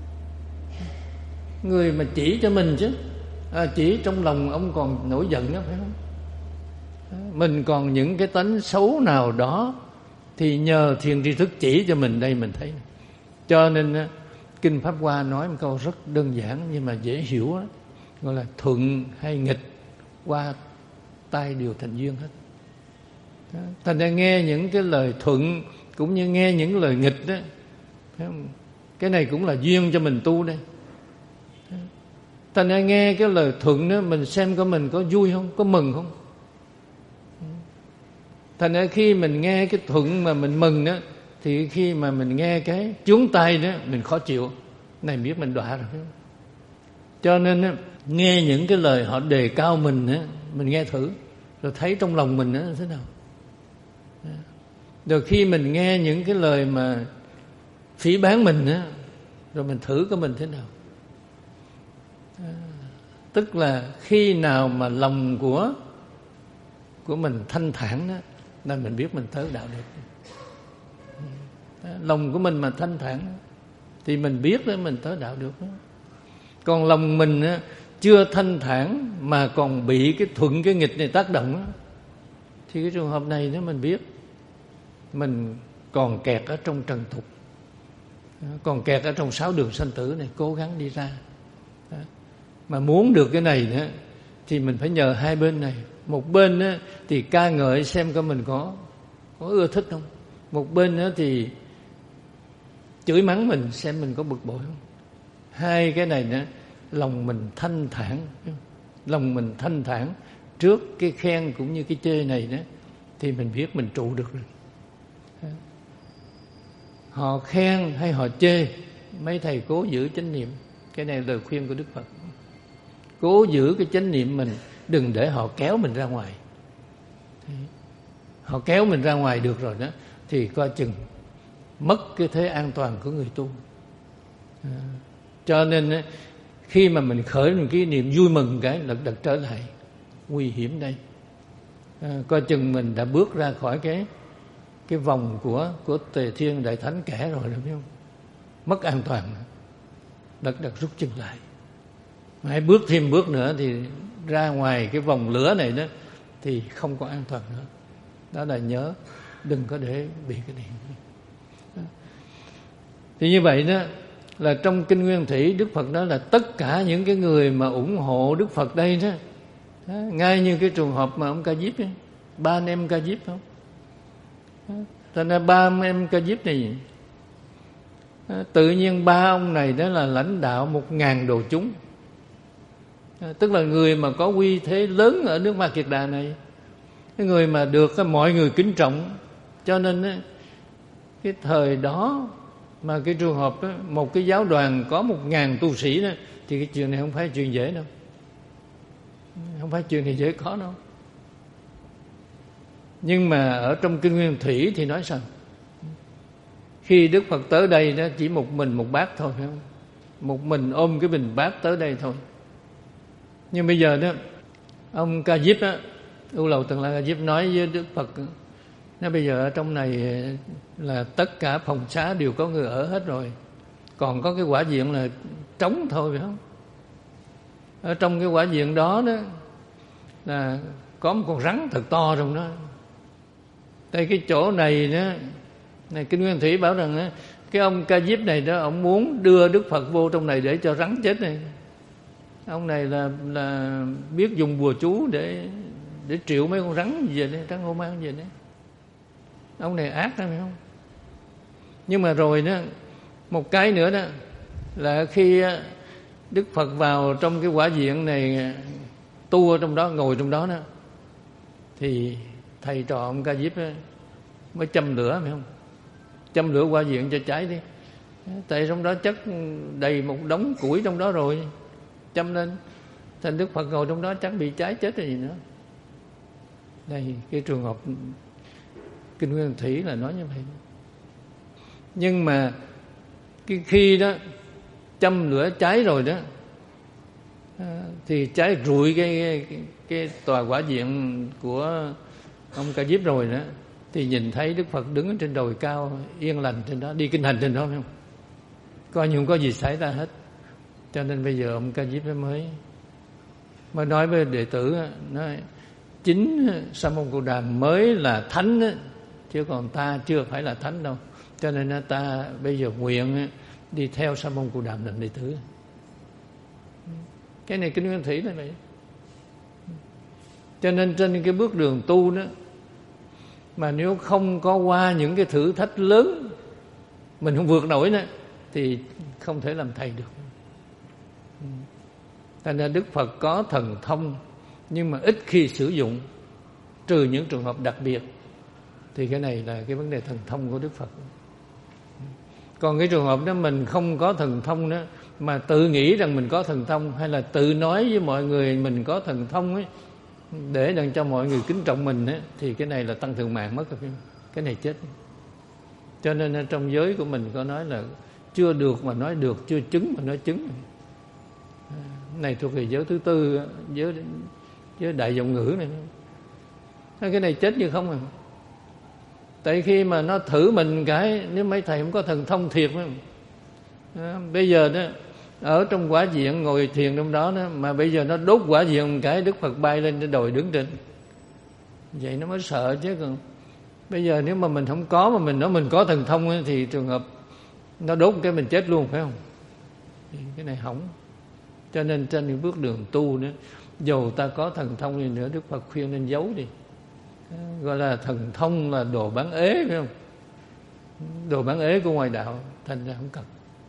người mà chỉ cho mình chứ. À, chỉ trong lòng ông còn nổi giận đó, phải không? Mình còn những cái tánh xấu nào đó thì nhờ thiện tri thức chỉ cho mình, đây mình thấy. Cho nên Kinh Pháp Hoa nói một câu rất đơn giản nhưng mà dễ hiểu đó, gọi là thuận hay nghịch qua tai đều thành duyên hết. Thành ra nghe những cái lời thuận cũng như nghe những lời nghịch đó, phải không? Cái này cũng là duyên cho mình tu đây. Thành ra nghe cái lời thuận đó, mình xem có mình có vui không, có mừng không. Thành ra khi mình nghe cái thuận mà mình mừng đó, thì khi mà mình nghe cái chướng tai đó, mình khó chịu. Này biết mình đọa rồi. Cho nên đó, nghe những cái lời họ đề cao mình đó, mình nghe thử, rồi thấy trong lòng mình đó thế nào. Rồi khi mình nghe những cái lời mà phỉ báng mình đó, rồi mình thử có mình thế nào. À, tức là khi nào mà lòng của của mình thanh thản đó, là mình biết mình tới đạo được. À, lòng của mình mà thanh thản đó, thì mình biết đó mình tới đạo được đó. Còn lòng mình đó, chưa thanh thản mà còn bị cái thuận cái nghịch này tác động đó, thì cái trường hợp này nếu mình biết mình còn kẹt ở trong trần tục, còn kẹt ở trong sáu đường sanh tử này, cố gắng đi ra. Mà muốn được cái này nữa thì mình phải nhờ hai bên này. Một bên nữa thì ca ngợi xem coi mình có có ưa thích không. Một bên nữa thì chửi mắng mình xem mình có bực bội không. Hai cái này nữa, lòng mình thanh thản, lòng mình thanh thản trước cái khen cũng như cái chê này đó, thì mình biết mình trụ được rồi. Họ khen hay họ chê, mấy thầy cố giữ chánh niệm. Cái này là lời khuyên của Đức Phật. Cố giữ cái chánh niệm mình, đừng để họ kéo mình ra ngoài. Họ kéo mình ra ngoài được rồi đó, thì coi chừng mất cái thế an toàn của người tu. À, cho nên khi mà mình khởi một cái niệm vui mừng cái lật đật trở lại, nguy hiểm đây. À, coi chừng mình đã bước ra khỏi cái cái vòng của của Tề Thiên Đại Thánh kẻ rồi, đúng không? Mất an toàn, lật đật rút chân lại. Mà hãy bước thêm bước nữa thì ra ngoài cái vòng lửa này đó thì không có an toàn nữa. Đó là nhớ đừng có để bị cái này. Thì như vậy đó là trong Kinh Nguyên Thủy, Đức Phật đó là tất cả những cái người mà ủng hộ Đức Phật đây đó, đó ngay như cái trường hợp mà ông Ca Diếp ấy, ba anh em Ca Diếp không? Thành ra ba anh em Ca Diếp này tự nhiên ba ông này đó là lãnh đạo một ngàn đồ chúng, tức là người mà có uy thế lớn ở nước Ma Kiệt Đà này, cái người mà được mọi người kính trọng. Cho nên cái thời đó mà cái trường hợp đó, một cái giáo đoàn có một ngàn tu sĩ đó, thì cái chuyện này không phải chuyện dễ đâu, không phải chuyện này dễ có đâu. Nhưng mà ở trong Kinh Nguyên Thủy thì nói sao? Khi Đức Phật tới đây đó, chỉ một mình một bát thôi, phải không? Một mình ôm cái bình bát tới đây thôi. Nhưng bây giờ đó, ông Ca Diếp á, U Lầu Tần La Ca Diếp nói với Đức Phật, nói bây giờ ở trong này là tất cả phòng xá đều có người ở hết rồi, còn có cái quả viện là trống thôi, phải không? Ở trong cái quả viện đó đó là có một con rắn thật to trong đó. Tại cái chỗ này đó, này Kinh Nguyên Thủy bảo rằng đó, cái ông Ca Diếp này đó, ông muốn đưa Đức Phật vô trong này để cho rắn chết này. Ông này là là biết dùng bùa chú để để triệu mấy con rắn về đây, rắn hô mang về đấy. Ông này ác lắm, phải không? Nhưng mà rồi đó, một cái nữa đó là khi Đức Phật vào trong cái quả viện này tu ở trong đó, ngồi trong đó đó, thì thầy trò ông Ca Diếp mới châm lửa, phải không? Châm lửa quả viện cho cháy đi. Tại trong đó chất đầy một đống củi trong đó rồi, châm lên. Thành Đức Phật ngồi trong đó chắc bị cháy chết rồi gì nữa. Đây cái trường hợp Kinh Nguyên Thủy là nói như vậy. Nhưng mà cái khi đó châm lửa cháy rồi đó, thì cháy rụi cái, cái, cái tòa quả viện của ông Ca Diếp rồi đó, thì nhìn thấy Đức Phật đứng trên đồi cao yên lành trên đó, đi kinh hành trên đó, phải không? Coi như không có gì xảy ra hết. Cho nên bây giờ ông Ca Diếp mới mới nói với đệ tử, nói chính Sa môn Cồ Đàm mới là thánh, chứ còn ta chưa phải là thánh đâu. Cho nên ta bây giờ nguyện đi theo Sa môn Cồ Đàm làm đệ tử. Cái này Kinh Nguyên Thủy là vậy. Cho nên trên cái bước đường tu đó, mà nếu không có qua những cái thử thách lớn, mình không vượt nổi nữa, thì không thể làm thầy được. Thành ra Đức Phật có thần thông, nhưng mà ít khi sử dụng, trừ những trường hợp đặc biệt. Thì cái này là cái vấn đề thần thông của Đức Phật. Còn cái trường hợp đó mình không có thần thông đó, mà tự nghĩ rằng mình có thần thông, hay là tự nói với mọi người mình có thần thông ấy, để đặng cho mọi người kính trọng mình ấy, thì cái này là tăng thượng mạng mất rồi. Cái này chết. Cho nên trong giới của mình có nói là chưa được mà nói được, chưa chứng mà nói chứng. Này thuộc về giới thứ tư, giới, giới đại giọng ngữ này. Cái này chết như không à. Tại khi mà nó thử mình cái, nếu mấy thầy không có thần thông thiệt đó, bây giờ đó ở trong quả diện ngồi thiền trong đó, đó mà bây giờ nó đốt quả diện một cái, Đức Phật bay lên trên đồi đứng trên, vậy nó mới sợ chứ. Còn bây giờ nếu mà mình không có, mà mình nói mình có thần thông ấy, thì trường hợp nó đốt cái mình chết luôn, phải không? Thì cái này hỏng. Cho nên trên những bước đường tu nữa, dầu ta có thần thông gì nữa, Đức Phật khuyên nên giấu đi. Gọi là thần thông là đồ bán ế, phải không? Đồ bán ế của ngoài đạo, thành ra không cần.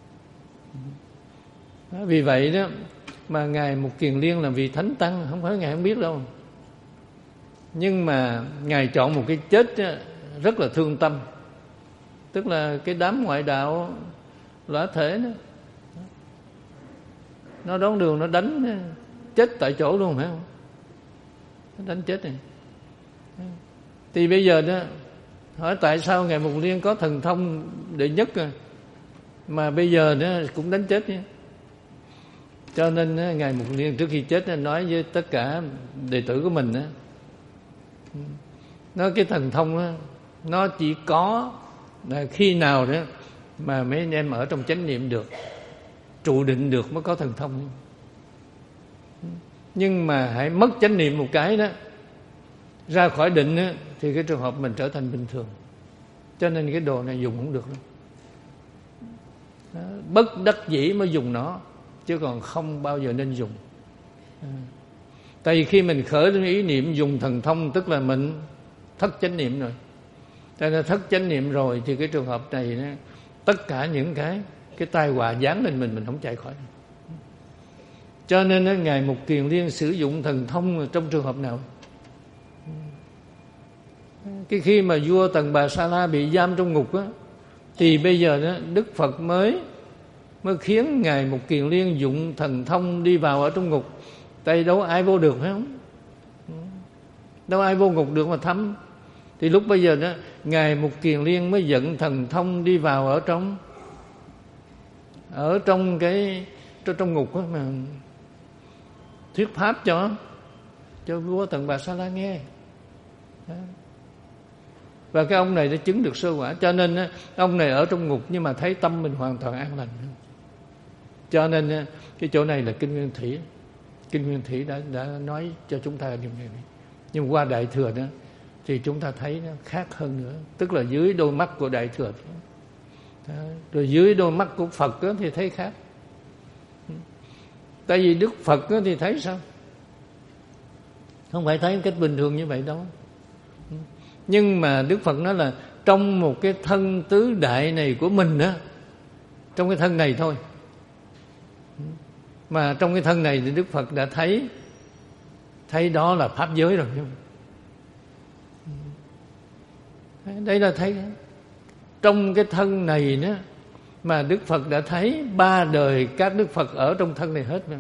Vì vậy đó mà Ngài Mục Kiền Liên làm vị Thánh Tăng, không phải Ngài không biết đâu. Nhưng mà Ngài chọn một cái chết rất là thương tâm. Tức là cái đám ngoại đạo lõa thể đó, nó đón đường nó đánh chết tại chỗ luôn, phải không? Nó đánh chết này. Thì bây giờ đó hỏi tại sao Ngài Mục Liên có thần thông đệ nhất à, mà bây giờ nó cũng đánh chết nhé. Cho nên Ngài Mục Liên trước khi chết nói với tất cả đệ tử của mình đó, nói cái thần thông đó, nó chỉ có là khi nào đó mà mấy anh em ở trong chánh niệm được, trụ định được mới có thần thông. Nhưng mà hãy mất chánh niệm một cái đó, ra khỏi định đó, thì cái trường hợp mình trở thành bình thường. Cho nên cái đồ này dùng không được đâu. Đó, bất đắc dĩ mới dùng nó, chứ còn không bao giờ nên dùng. À, tại vì khi mình khởi lên ý niệm dùng thần thông, tức là mình thất chánh niệm rồi. Cho nên thất chánh niệm rồi thì cái trường hợp này đó, tất cả những cái cái tai họa giáng lên mình mình không chạy khỏi. Cho nên đó, Ngài Mục Kiền Liên sử dụng thần thông trong trường hợp nào? Cái khi mà vua Tần Bà Sa La bị giam trong ngục á, thì bây giờ đó Đức Phật mới mới khiến Ngài Mục Kiền Liên dụng thần thông đi vào ở trong ngục. Tại đâu ai vô được, phải không? Đâu ai vô ngục được mà thăm. Thì lúc bây giờ đó Ngài Mục Kiền Liên mới dẫn thần thông đi vào ở trong ở trong cái trong, trong ngục đó, mà thuyết pháp cho cho vua Tần Bà Sa La nghe. Đó. Và cái ông này đã chứng được sơ quả. Cho nên ông này ở trong ngục nhưng mà thấy tâm mình hoàn toàn an lành. Cho nên cái chỗ này là Kinh Nguyên Thủy. Kinh Nguyên Thủy đã, đã nói cho chúng ta điều này. Nhưng qua Đại Thừa đó thì chúng ta thấy nó khác hơn nữa. Tức là dưới đôi mắt của Đại Thừa đó. Rồi dưới đôi mắt của Phật đó thì thấy khác. Tại vì Đức Phật đó thì thấy sao? Không phải thấy một cách bình thường như vậy đâu. Nhưng mà Đức Phật nói là trong một cái thân tứ đại này của mình đó, trong cái thân này thôi, mà trong cái thân này thì Đức Phật đã thấy thấy đó là pháp giới rồi. Đây là thấy trong cái thân này đó, mà Đức Phật đã thấy ba đời các Đức Phật ở trong thân này hết.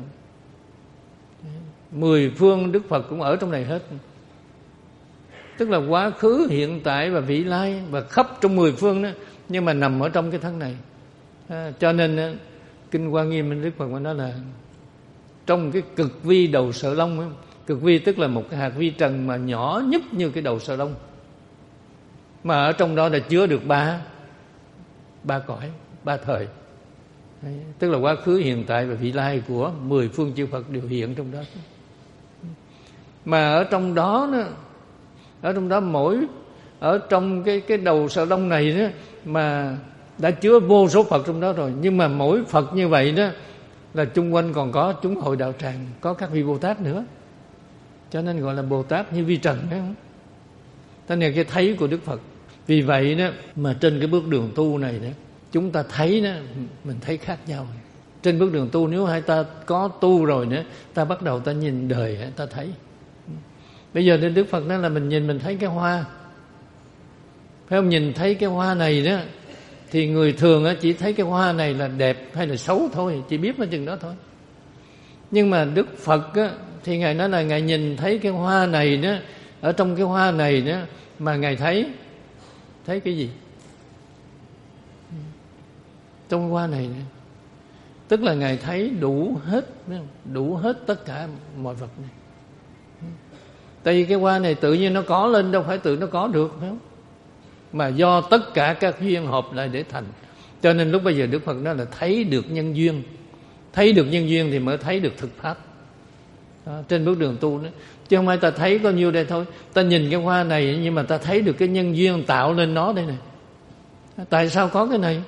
Mười phương Đức Phật cũng ở trong này hết. Tức là quá khứ, hiện tại và vị lai, và khắp trong mười phương đó, nhưng mà nằm ở trong cái thân này. À, cho nên Kinh Hoa Nghiêm Đức Phật nói là trong cái cực vi đầu sợi lông ấy, cực vi tức là một cái hạt vi trần mà nhỏ nhất như cái đầu sợi lông. Mà ở trong đó đã chứa được ba ba cõi, ba thời. Đấy, tức là quá khứ, hiện tại và vị lai của mười phương chư Phật đều hiện trong đó. Mà ở trong đó đó, ở trong đó mỗi ở trong cái cái đầu sợi lông này đó mà đã chứa vô số Phật trong đó rồi. Nhưng mà mỗi Phật như vậy đó là chung quanh còn có chúng hội đạo tràng, có các vị Bồ Tát nữa, cho nên gọi là Bồ Tát như vi trần đó. Thế này cái thấy của Đức Phật. Vì vậy đó mà trên cái bước đường tu này đó, chúng ta thấy đó, mình thấy khác nhau. Trên bước đường tu, nếu hai ta có tu rồi nữa, ta bắt đầu ta nhìn đời, ta thấy. Bây giờ đến Đức Phật đó là mình nhìn mình thấy cái hoa, phải không? Nhìn thấy cái hoa này đó thì người thường chỉ thấy cái hoa này là đẹp hay là xấu thôi, chỉ biết nó chừng đó thôi. Nhưng mà Đức Phật á, thì Ngài nói là Ngài nhìn thấy cái hoa này đó, ở trong cái hoa này đó mà Ngài thấy thấy cái gì? Trong hoa này nữa. Tức là Ngài thấy đủ hết, đủ hết tất cả mọi vật này. Tại vì cái hoa này tự nhiên nó có lên, đâu phải tự nó có được, phải không? Mà do tất cả các duyên hợp lại để thành. Cho nên lúc bây giờ Đức Phật nói là thấy được nhân duyên. Thấy được nhân duyên thì mới thấy được thực pháp. Đó, trên bước đường tu đó. Chứ không phải ta thấy có nhiêu đây thôi. Ta nhìn cái hoa này nhưng mà ta thấy được cái nhân duyên tạo lên nó đây này. Tại sao có cái này?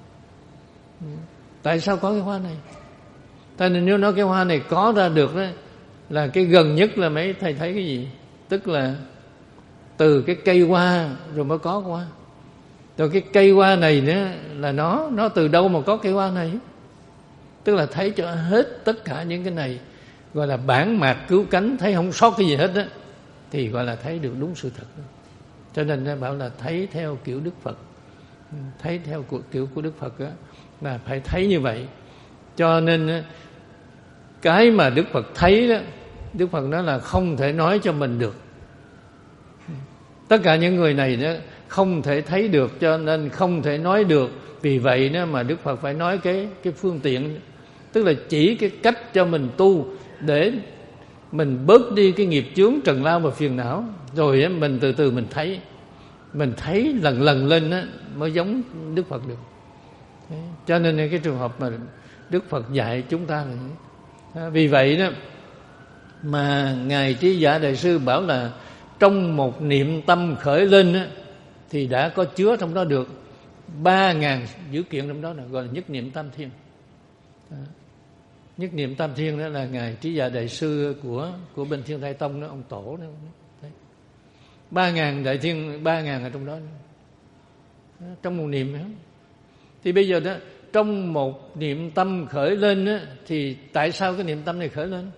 Tại sao có cái hoa này? Tại nên nếu nói cái hoa này có ra được đó, là cái gần nhất là mấy thầy thấy cái gì? Tức là từ cái cây hoa rồi mới có hoa. Rồi cái cây hoa này nữa là nó Nó từ đâu mà có cây hoa này? Tức là thấy cho hết tất cả những cái này, gọi là bản mạc cứu cánh, thấy không sót cái gì hết đó, thì gọi là thấy được đúng sự thật. Cho nên bảo là thấy theo kiểu Đức Phật. Thấy theo kiểu của Đức Phật đó, là phải thấy như vậy. Cho nên cái mà Đức Phật thấy đó, Đức Phật nói là không thể nói cho mình được. Tất cả những người này đó không thể thấy được, cho nên không thể nói được. Vì vậy đó mà Đức Phật phải nói cái cái phương tiện, tức là chỉ cái cách cho mình tu để mình bớt đi cái nghiệp chướng trần lao và phiền não, rồi mình từ từ mình thấy, mình thấy lần lần lên đó, mới giống Đức Phật được. Đấy. Cho nên cái trường hợp mà Đức Phật dạy chúng ta là vì vậy đó mà Ngài Trí Giả Đại Sư bảo là trong một niệm tâm khởi lên đó, thì đã có chứa trong đó được ba ngàn dữ kiện trong đó, là gọi là nhất niệm tam thiên. Đó. Nhất niệm tam thiên đó là Ngài Trí Giả Đại Sư của của bên Thiên Thai Tông đó, ông tổ đó. Đấy. Ba ngàn đại thiên, ba ngàn ở trong đó, đó trong một niệm đó. Thì bây giờ đó trong một niệm tâm khởi lên đó, thì tại sao cái niệm tâm này khởi lên?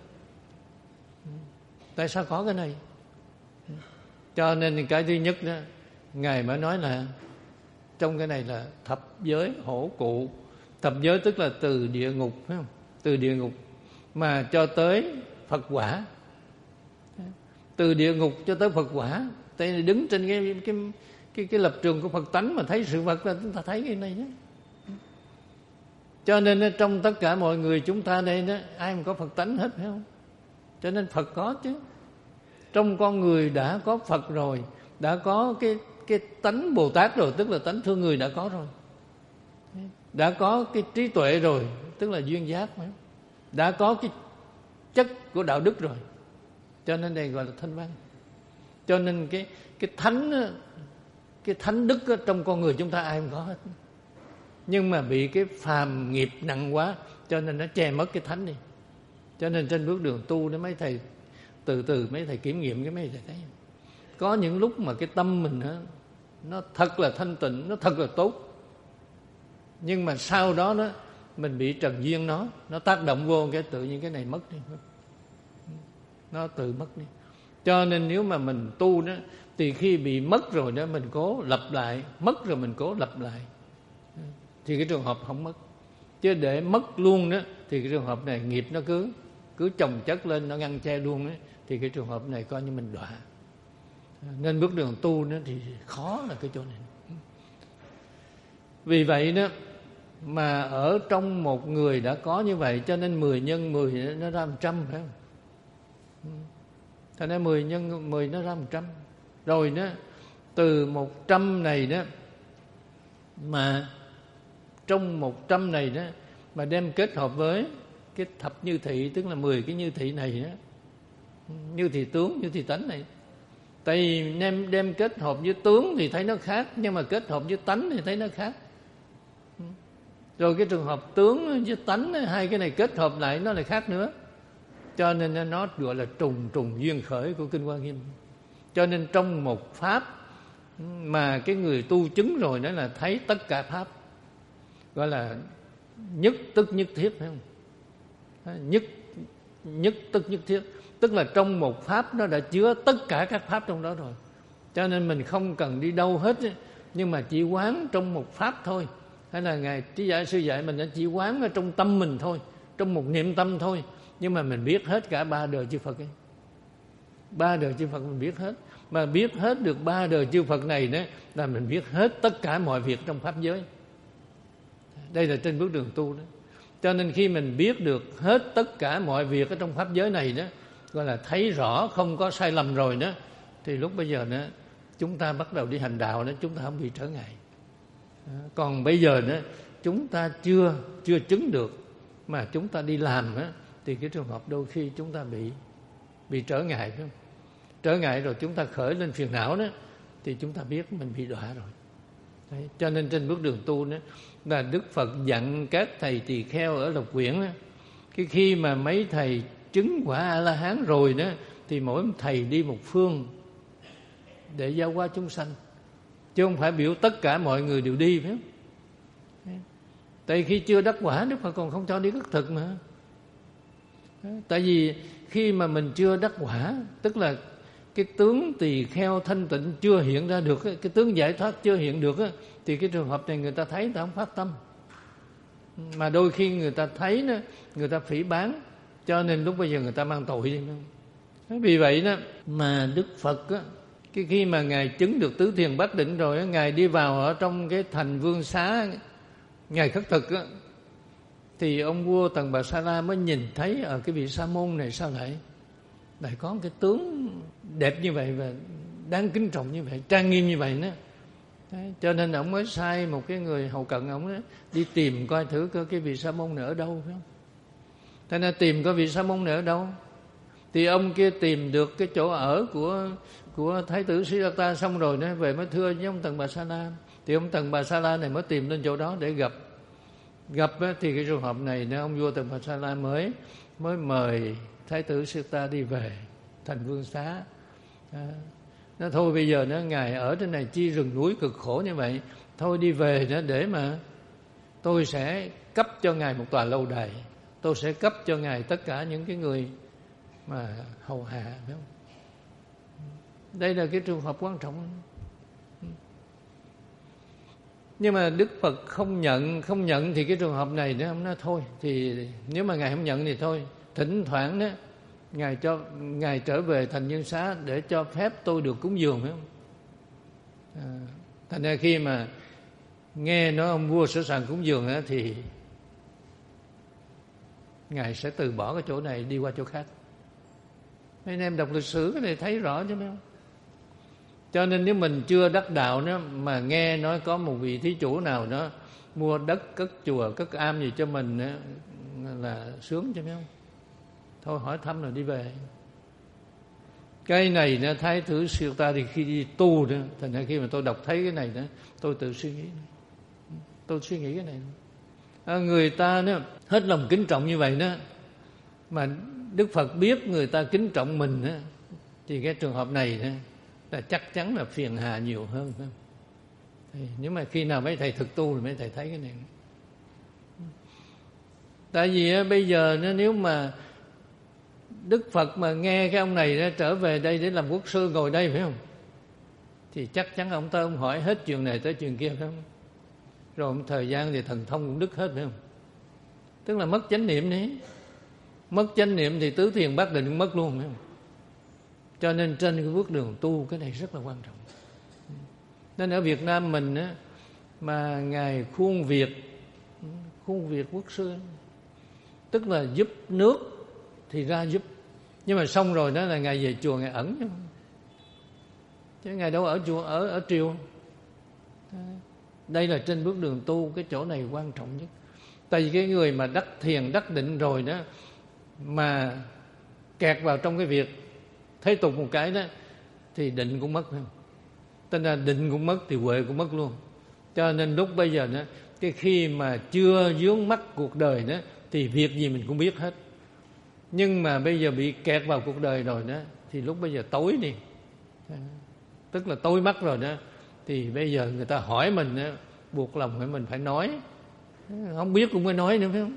Tại sao có cái này? Cho nên cái thứ nhất đó, Ngài mới nói là trong cái này là thập giới hổ cụ. Thập giới tức là từ địa ngục, phải không? Từ địa ngục mà cho tới Phật quả. Từ địa ngục cho tới Phật quả. Tại đứng trên cái cái cái cái lập trường của Phật tánh mà thấy sự vật là chúng ta thấy cái này đó. Cho nên trong tất cả mọi người chúng ta đây đó, ai mà có Phật tánh hết, phải không? Cho nên Phật có chứ. Trong con người đã có Phật rồi, đã có cái cái tánh Bồ Tát rồi, tức là tánh thương người đã có rồi. Đã có cái trí tuệ rồi, tức là duyên giác, phải không? Đã có cái chất của đạo đức rồi. Cho nên đây gọi là thanh văn. Cho nên cái cái thánh cái thánh đức trong con người chúng ta ai cũng có hết. Nhưng mà bị cái phàm nghiệp nặng quá, cho nên nó che mất cái thánh đi. Cho nên trên bước đường tu đó mấy thầy từ từ mấy thầy kiểm nghiệm cái mấy thầy thấy có những lúc mà cái tâm mình đó, nó thật là thanh tịnh, nó thật là tốt, nhưng mà sau đó đó mình bị trần duyên nó nó tác động vô, cái tự nhiên cái này mất đi, nó tự mất đi. Cho nên nếu mà mình tu đó thì khi bị mất rồi đó mình cố lập lại, mất rồi mình cố lập lại, thì cái trường hợp không mất. Chứ để mất luôn đó thì cái trường hợp này nghiệp nó cứ cứ chồng chất lên, nó ngăn che luôn đó, thì cái trường hợp này coi như mình đọa. Nên bước đường tu đó thì khó là cái chỗ này. Vì vậy đó mà ở trong một người đã có như vậy, cho nên mười nhân mười nó ra một trăm, phải không? Thành ra mười nhân mười nó ra một trăm. Rồi đó từ một trăm này đó, mà trong một trăm này đó mà đem kết hợp với cái thập như thị, tức là mười cái như thị này đó, như thị tướng, như thị tánh này. Tại vì đem, đem kết hợp với tướng thì thấy nó khác, nhưng mà kết hợp với tánh thì thấy nó khác. Rồi cái trường hợp tướng với tánh, hai cái này kết hợp lại nó lại khác nữa. Cho nên nó gọi là trùng trùng duyên khởi của Kinh Hoa Nghiêm. Cho nên trong một pháp mà cái người tu chứng rồi đó là thấy tất cả pháp, gọi là nhất tức nhất thiết, phải không? Nhất nhất tức nhất thiết, tức là trong một pháp nó đã chứa tất cả các pháp trong đó rồi. Cho nên mình không cần đi đâu hết, nhưng mà chỉ quán trong một pháp thôi. Hay là Ngài Trí Giải Sư dạy mình đã chỉ quán ở trong tâm mình thôi, trong một niệm tâm thôi. Nhưng mà mình biết hết cả ba đời chư Phật ấy. Ba đời chư Phật mình biết hết. Mà biết hết được ba đời chư Phật này đó, là mình biết hết tất cả mọi việc trong pháp giới. Đây là trên bước đường tu đó. Cho nên khi mình biết được hết tất cả mọi việc ở trong pháp giới này đó, gọi là thấy rõ không có sai lầm rồi đó, thì lúc bây giờ đó chúng ta bắt đầu đi hành đạo đó, chúng ta không bị trở ngại. Còn bây giờ đó chúng ta chưa chưa chứng được mà chúng ta đi làm đó, thì cái trường hợp đôi khi chúng ta bị bị trở ngại, phải không? Trở ngại rồi chúng ta khởi lên phiền não đó, thì chúng ta biết mình bị đọa rồi. Đấy, cho nên trên bước đường tu đó là Đức Phật dặn các thầy tỳ kheo ở Lộc Quyển đó, cái khi mà mấy thầy chứng quả A-la-hán rồi đó, thì mỗi thầy đi một phương để giáo hóa chúng sanh, chứ không phải biểu tất cả mọi người đều đi, phải không? Tại khi chưa đắc quả, Đức Phật còn không cho đi khất thực mà. Tại vì khi mà mình chưa đắc quả, tức là cái tướng tỳ kheo thanh tịnh chưa hiện ra được, cái tướng giải thoát chưa hiện được, thì cái trường hợp này người ta thấy người ta không phát tâm. Mà đôi khi người ta thấy đó, người ta phỉ báng, cho nên lúc bây giờ người ta mang tội. Vì vậy đó mà Đức Phật á, cái khi mà Ngài chứng được tứ thiền bát định rồi, Ngài đi vào ở trong cái thành Vương Xá, Ngài khất thực á, thì ông vua Tần Bà Sa La mới nhìn thấy ở cái vị sa môn này sao lại lại có cái tướng đẹp như vậy và đáng kính trọng như vậy, trang nghiêm như vậy nữa. Đấy, cho nên ông mới sai một cái người hầu cận ông đó, đi tìm coi thử coi cái vị sa môn này ở đâu, phải không? Thế nên tìm coi vị sa môn này ở đâu, thì ông kia tìm được cái chỗ ở của của Thái tử Siddhartha xong rồi nó về mới thưa với ông Tần Bà Sa La. Thì ông Tần Bà Sa La này mới tìm lên chỗ đó để gặp. Gặp thì cái trường hợp này nên ông vua Tần Bà Sa La mới mới mời Thái tử Siddhartha đi về thành Vương Xá. À, nó thôi bây giờ nó Ngài ở trên này chi rừng núi cực khổ như vậy, thôi đi về đó để mà tôi sẽ cấp cho Ngài một tòa lâu đài, tôi sẽ cấp cho Ngài tất cả những cái người mà hầu hạ, phải không? Đây là cái trường hợp quan trọng. Nhưng mà Đức Phật không nhận, không nhận thì cái trường hợp này nữa ông nói thôi, thì nếu mà Ngài không nhận thì thôi, thỉnh thoảng đó Ngài cho Ngài trở về thành Nhân Xá để cho phép tôi được cúng dường, phải không? À, thành ra khi mà nghe nói ông vua sẵn sàng cúng dường đó, thì Ngài sẽ từ bỏ cái chỗ này đi qua chỗ khác. Mấy anh em đọc lịch sử cái này thấy rõ chứ, phải không? Cho nên nếu mình chưa đắc đạo đó, mà nghe nói có một vị thí chủ nào đó mua đất cất chùa cất am gì cho mình đó, là sướng chứ, phải không? Thôi hỏi thăm rồi đi về. Cái này nó Thái tử Siddhartha thì khi đi tu đó, thành ra khi mà tôi đọc thấy cái này đó, tôi tự suy nghĩ, tôi suy nghĩ cái này. À, người ta đó hết lòng kính trọng như vậy đó, mà Đức Phật biết người ta kính trọng mình đó, thì cái trường hợp này đó là chắc chắn là phiền hà nhiều hơn, phải không? Thì nếu mà khi nào mấy thầy thực tu thì mấy thầy thấy cái này. Tại vì bây giờ nếu mà Đức Phật mà nghe cái ông này đó, trở về đây để làm quốc sư ngồi đây, phải không? Thì chắc chắn ông tới ông hỏi hết chuyện này tới chuyện kia, phải không? Rồi một thời gian thì thần thông cũng đứt hết, phải không? Tức là mất chánh niệm đấy. Mất chánh niệm thì tứ thiền bát định cũng mất luôn, phải không? Cho nên trên cái bước đường tu cái này rất là quan trọng. Nên ở Việt Nam mình á, mà Ngài khuôn Việt, khuôn Việt quốc sư, tức là giúp nước thì ra giúp, nhưng mà xong rồi đó là Ngài về chùa Ngài ẩn. chứ Ngài đâu ở chùa, ở ở triều. Đây là trên bước đường tu, cái chỗ này quan trọng nhất. Tại vì cái người mà đắc thiền đắc định rồi đó, mà kẹt vào trong cái việc thế tục một cái đó, thì định cũng mất. Tên là định cũng mất thì huệ cũng mất luôn. Cho nên lúc bây giờ đó, cái khi mà chưa vướng mắc cuộc đời đó, thì việc gì mình cũng biết hết. Nhưng mà bây giờ bị kẹt vào cuộc đời rồi đó, thì lúc bây giờ tối đi, tức là tối mắt rồi đó, thì bây giờ người ta hỏi mình đó, buộc lòng phải mình phải nói. Không biết cũng phải nói nữa, phải không?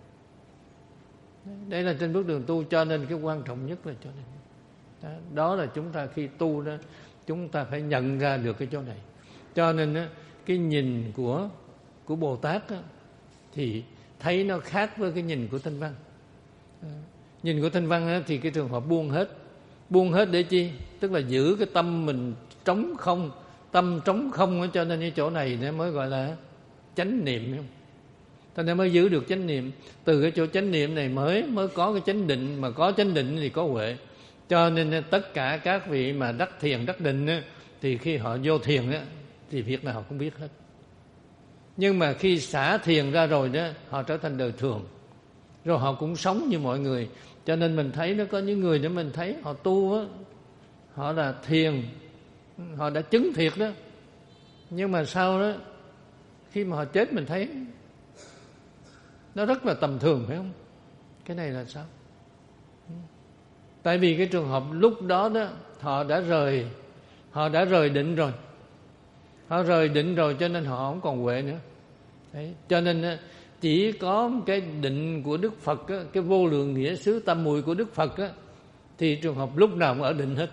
Đây là trên bước đường tu. Cho nên cái quan trọng nhất là chỗ này. Đó, đó là chúng ta khi tu đó, chúng ta phải nhận ra được cái chỗ này. Cho nên đó, cái nhìn của của Bồ Tát đó, thì thấy nó khác với cái nhìn của Thanh Văn. À, nhìn của Thanh Văn đó, thì cái trường hợp buông hết. Buông hết để chi? Tức là giữ cái tâm mình trống không. Tâm trống không đó, cho nên cái chỗ này nó mới gọi là chánh niệm. Cho nên mới giữ được chánh niệm. Từ cái chỗ chánh niệm này mới mới có cái chánh định. Mà có chánh định thì có huệ. Cho nên tất cả các vị mà đắc thiền đắc định đó, thì khi họ vô thiền đó, thì việc nào họ cũng biết hết. Nhưng mà khi xả thiền ra rồi đó, họ trở thành đời thường. Rồi họ cũng sống như mọi người. Cho nên mình thấy nó có những người đó, mình thấy họ tu á, họ là thiền, họ đã chứng thiệt đó. Nhưng mà sau đó, khi mà họ chết mình thấy nó rất là tầm thường, phải không? Cái này là sao? Tại vì cái trường hợp lúc đó đó, họ đã rời, họ đã rời định rồi. Họ rời định rồi cho nên họ không còn huệ nữa. Đấy. Cho nên chỉ có cái định của Đức Phật, cái vô lượng nghĩa xứ tam muội của Đức Phật, thì trường hợp lúc nào cũng ở định hết.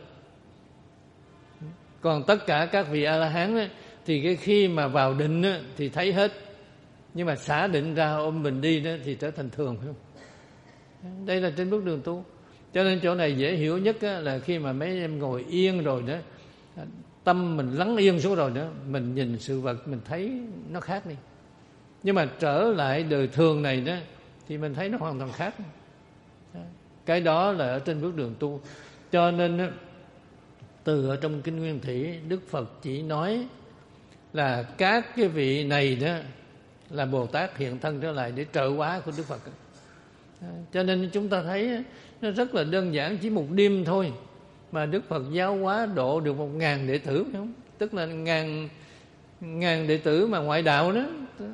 Còn tất cả các vị A-la-hán thì cái khi mà vào định thì thấy hết. Nhưng mà xả định ra ôm mình đi đó thì trở thành thường, phải không? Đây là trên bước đường tu. Cho nên chỗ này dễ hiểu nhất là khi mà mấy em ngồi yên rồi đó, tâm mình lắng yên xuống rồi đó, mình nhìn sự vật mình thấy nó khác đi. Nhưng mà trở lại đời thường này đó thì mình thấy nó hoàn toàn khác. Cái đó là ở trên bước đường tu. Cho nên từ ở trong Kinh Nguyên Thủy, Đức Phật chỉ nói là các cái vị này đó là Bồ Tát hiện thân trở lại để trợ hóa của Đức Phật. Cho nên chúng ta thấy nó rất là đơn giản, chỉ một đêm thôi mà Đức Phật giáo hóa độ được một ngàn đệ tử, phải không? Tức là ngàn ngàn đệ tử mà ngoại đạo đó,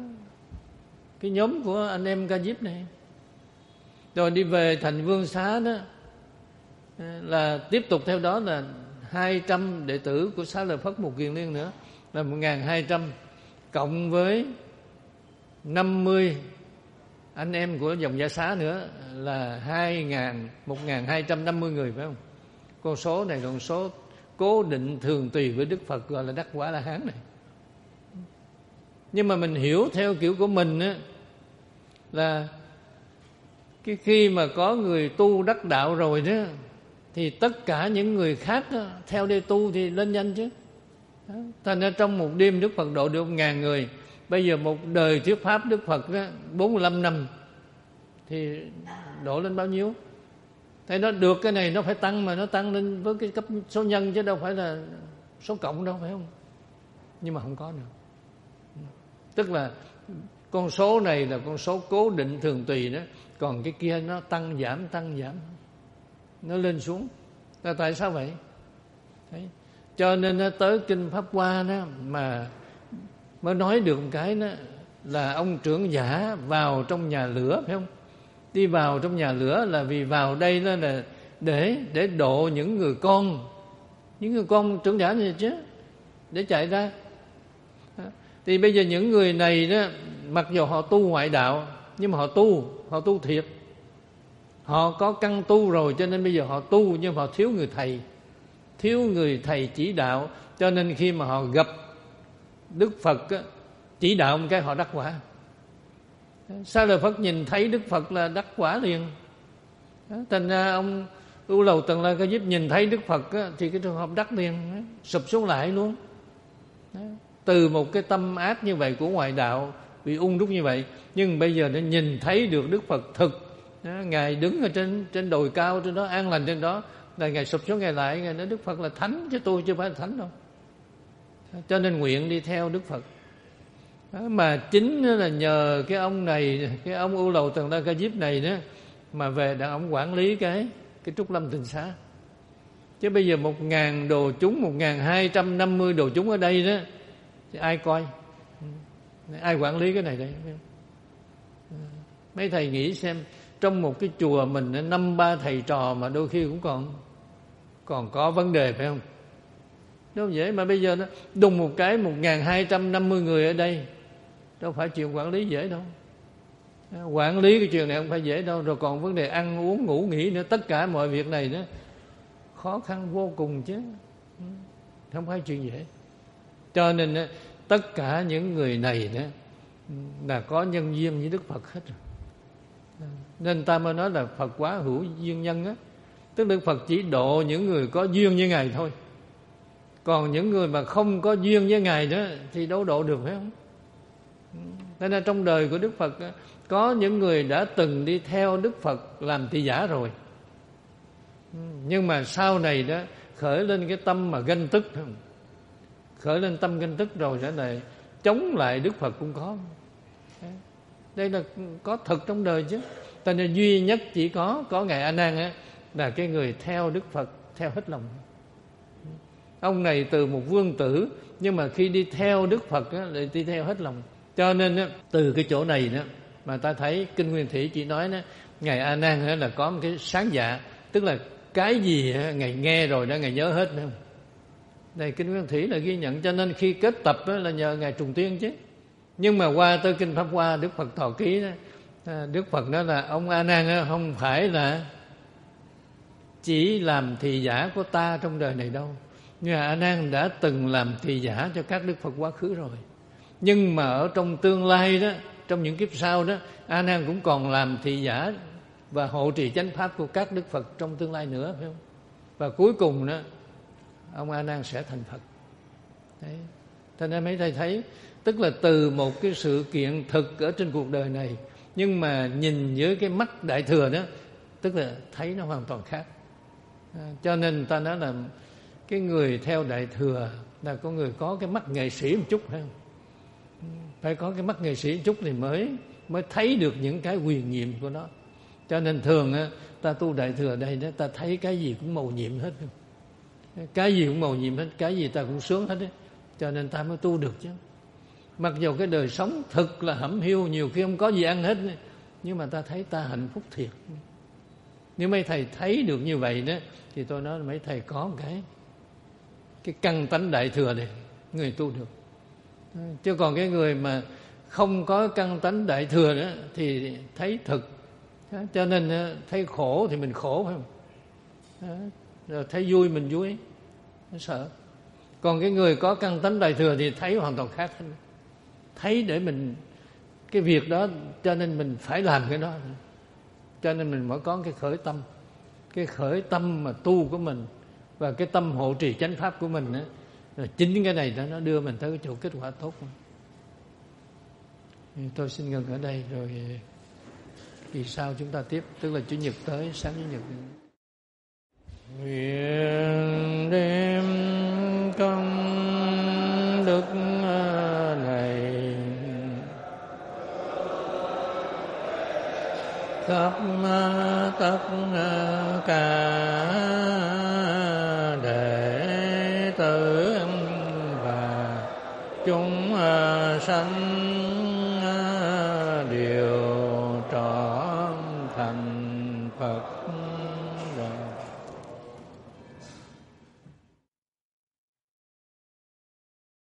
cái nhóm của anh em Ca Diếp này. Rồi đi về thành Vương Xá đó, là tiếp tục theo đó là hai trăm đệ tử của Xá Lợi Phất Một Kiền Liên nữa, là một ngàn hai trăm, cộng với năm mươi anh em của dòng Gia Xá nữa là hai ngàn, một ngàn hai trăm năm mươi người, phải không? Con số này là con số cố định thường tùy với Đức Phật, gọi là đắc quả La Hán này. Nhưng mà mình hiểu theo kiểu của mình á, là cái khi mà có người tu đắc đạo rồi đó, thì tất cả những người khác đó, theo đây tu thì lên nhanh chứ. Thành ra trong một đêm Đức Phật độ được một ngàn người. Bây giờ một đời thuyết pháp Đức Phật đó, bốn mươi lăm năm thì độ lên bao nhiêu? Thế nó được cái này nó phải tăng, mà nó tăng lên với cái cấp số nhân chứ đâu phải là số cộng đâu, phải không? Nhưng mà không có nữa. Tức là con số này là con số cố định thường tùy đó, còn cái kia nó tăng giảm tăng giảm, nó lên xuống. Là tại sao vậy? Đấy. Cho nên nó tới Kinh Pháp Hoa đó mà mới nói được một cái đó là ông trưởng giả vào trong nhà lửa, phải không? Đi vào trong nhà lửa là vì vào đây đó là để để độ những người con, những người con trưởng giả này chứ, để chạy ra. Thì bây giờ những người này đó, mặc dù họ tu ngoại đạo, nhưng mà họ tu, họ tu thiệt. Họ có căn tu rồi, cho nên bây giờ họ tu, nhưng họ thiếu người thầy, thiếu người thầy chỉ đạo. Cho nên khi mà họ gặp Đức Phật chỉ đạo một cái họ đắc quả. Xá Lợi Phất nhìn thấy Đức Phật là đắc quả liền. Thành ra ông U Lầu Tần La Ca Diếp nhìn thấy Đức Phật thì cái trường hợp đắc liền, sụp xuống lại luôn. Từ một cái tâm ác như vậy của ngoại đạo, bị ung đúc như vậy, nhưng bây giờ nó nhìn thấy được Đức Phật thực. Ngài đứng ở trên trên đồi cao trên đó, an lành trên đó, là Ngài sụp xuống Ngài lại, Ngài nói Đức Phật là thánh chứ tôi chưa phải là thánh đâu. Cho nên nguyện đi theo Đức Phật. Đó, mà chính là nhờ cái ông này, cái ông U Lầu Tần Đa Ca Diếp này đó, mà về đã ông quản lý cái cái Trúc Lâm Tịnh Xá. Chứ bây giờ một ngàn đồ chúng, một ngàn hai trăm năm mươi đồ chúng ở đây đó, thì ai coi, ai quản lý cái này đây? Mấy thầy nghĩ xem, trong một cái chùa mình năm ba thầy trò mà đôi khi cũng còn còn có vấn đề, phải không? Đâu dễ, mà bây giờ nó đùng một cái một ngàn hai trăm năm mươi người ở đây, đâu phải chuyện quản lý dễ đâu. Quản lý cái chuyện này không phải dễ đâu. Rồi còn vấn đề ăn uống ngủ nghỉ nữa, tất cả mọi việc này nữa khó khăn vô cùng chứ, không phải chuyện dễ. Cho nên tất cả những người này nữa là có nhân duyên với Đức Phật hết rồi. Nên ta mới nói là Phật quá hữu duyên nhân á, tức Đức Phật chỉ độ những người có duyên với Ngài thôi. Còn những người mà không có duyên với Ngài đó thì đâu độ được, phải không? Nên là trong đời của Đức Phật có những người đã từng đi theo Đức Phật làm thị giả rồi, nhưng mà sau này đó khởi lên cái tâm mà ganh tức, khởi lên tâm ganh tức rồi trở lại chống lại Đức Phật cũng có. Đây là có thật trong đời chứ. Cho nên duy nhất chỉ có có Ngài A Nan á, là cái người theo Đức Phật theo hết lòng. Ông này từ một vương tử, nhưng mà khi đi theo Đức Phật á, lại đi theo hết lòng. Cho nên á, từ cái chỗ này đó mà ta thấy Kinh Nguyên Thủy chỉ nói đó, Ngài A Nan á, là có một cái sáng dạ, tức là cái gì á, Ngài nghe rồi đó Ngài nhớ hết, phải không? Đây Kinh Nguyên Thủy là ghi nhận. Cho nên khi kết tập á, là nhờ Ngài Trùng Tiên chứ. Nhưng mà qua tới Kinh Pháp Hoa, Đức Phật Thọ Ký đó, Đức Phật nói là ông A Nan á, không phải là chỉ làm thị giả của ta trong đời này đâu, nhưng mà A Nan đã từng làm thị giả cho các Đức Phật quá khứ rồi. Nhưng mà ở trong tương lai đó, trong những kiếp sau đó, A Nan cũng còn làm thị giả và hộ trì chánh pháp của các Đức Phật trong tương lai nữa, phải không? Và cuối cùng đó, ông A Nan sẽ thành Phật. Đấy. Cho nên mấy thầy thấy, tức là từ một cái sự kiện thực ở trên cuộc đời này, nhưng mà nhìn dưới cái mắt Đại Thừa đó, tức là thấy nó hoàn toàn khác. À, cho nên ta nói là cái người theo Đại Thừa là có người có cái mắt nghệ sĩ một chút, phải không? Phải có cái mắt nghệ sĩ một chút thì mới mới thấy được những cái quyền nhiệm của nó. Cho nên thường á, ta tu Đại Thừa đây đó, ta thấy cái gì cũng mầu nhiệm hết, cái gì cũng mầu nhiệm hết, cái gì ta cũng sướng hết đấy. Cho nên ta mới tu được chứ. Mặc dù cái đời sống thực là hẩm hiu, nhiều khi không có gì ăn hết, nhưng mà ta thấy ta hạnh phúc thiệt. Nếu mấy thầy thấy được như vậy đó, thì tôi nói là mấy thầy có một cái cái căn tánh Đại Thừa này, người tu được. Chứ còn cái người mà không có căn tánh Đại Thừa đó thì thấy thực. Cho nên thấy khổ thì mình khổ, phải không? Rồi thấy vui mình vui, nó sợ. Còn cái người có căn tánh Đại Thừa thì thấy hoàn toàn khác. Thấy để mình cái việc đó, cho nên mình phải làm cái đó. Cho nên mình mới có cái khởi tâm, cái khởi tâm mà tu của mình và cái tâm hộ trì chánh pháp của mình đó, rồi chính cái này đó nó đưa mình tới cái chỗ kết quả tốt. Tôi xin ngừng ở đây, rồi kỳ sau chúng ta tiếp, tức là Chủ nhật tới, sáng Chủ nhật. Nguyện đem công đức này khắp tất cả đệ tử và chúng sanh đều trọn thành Phật.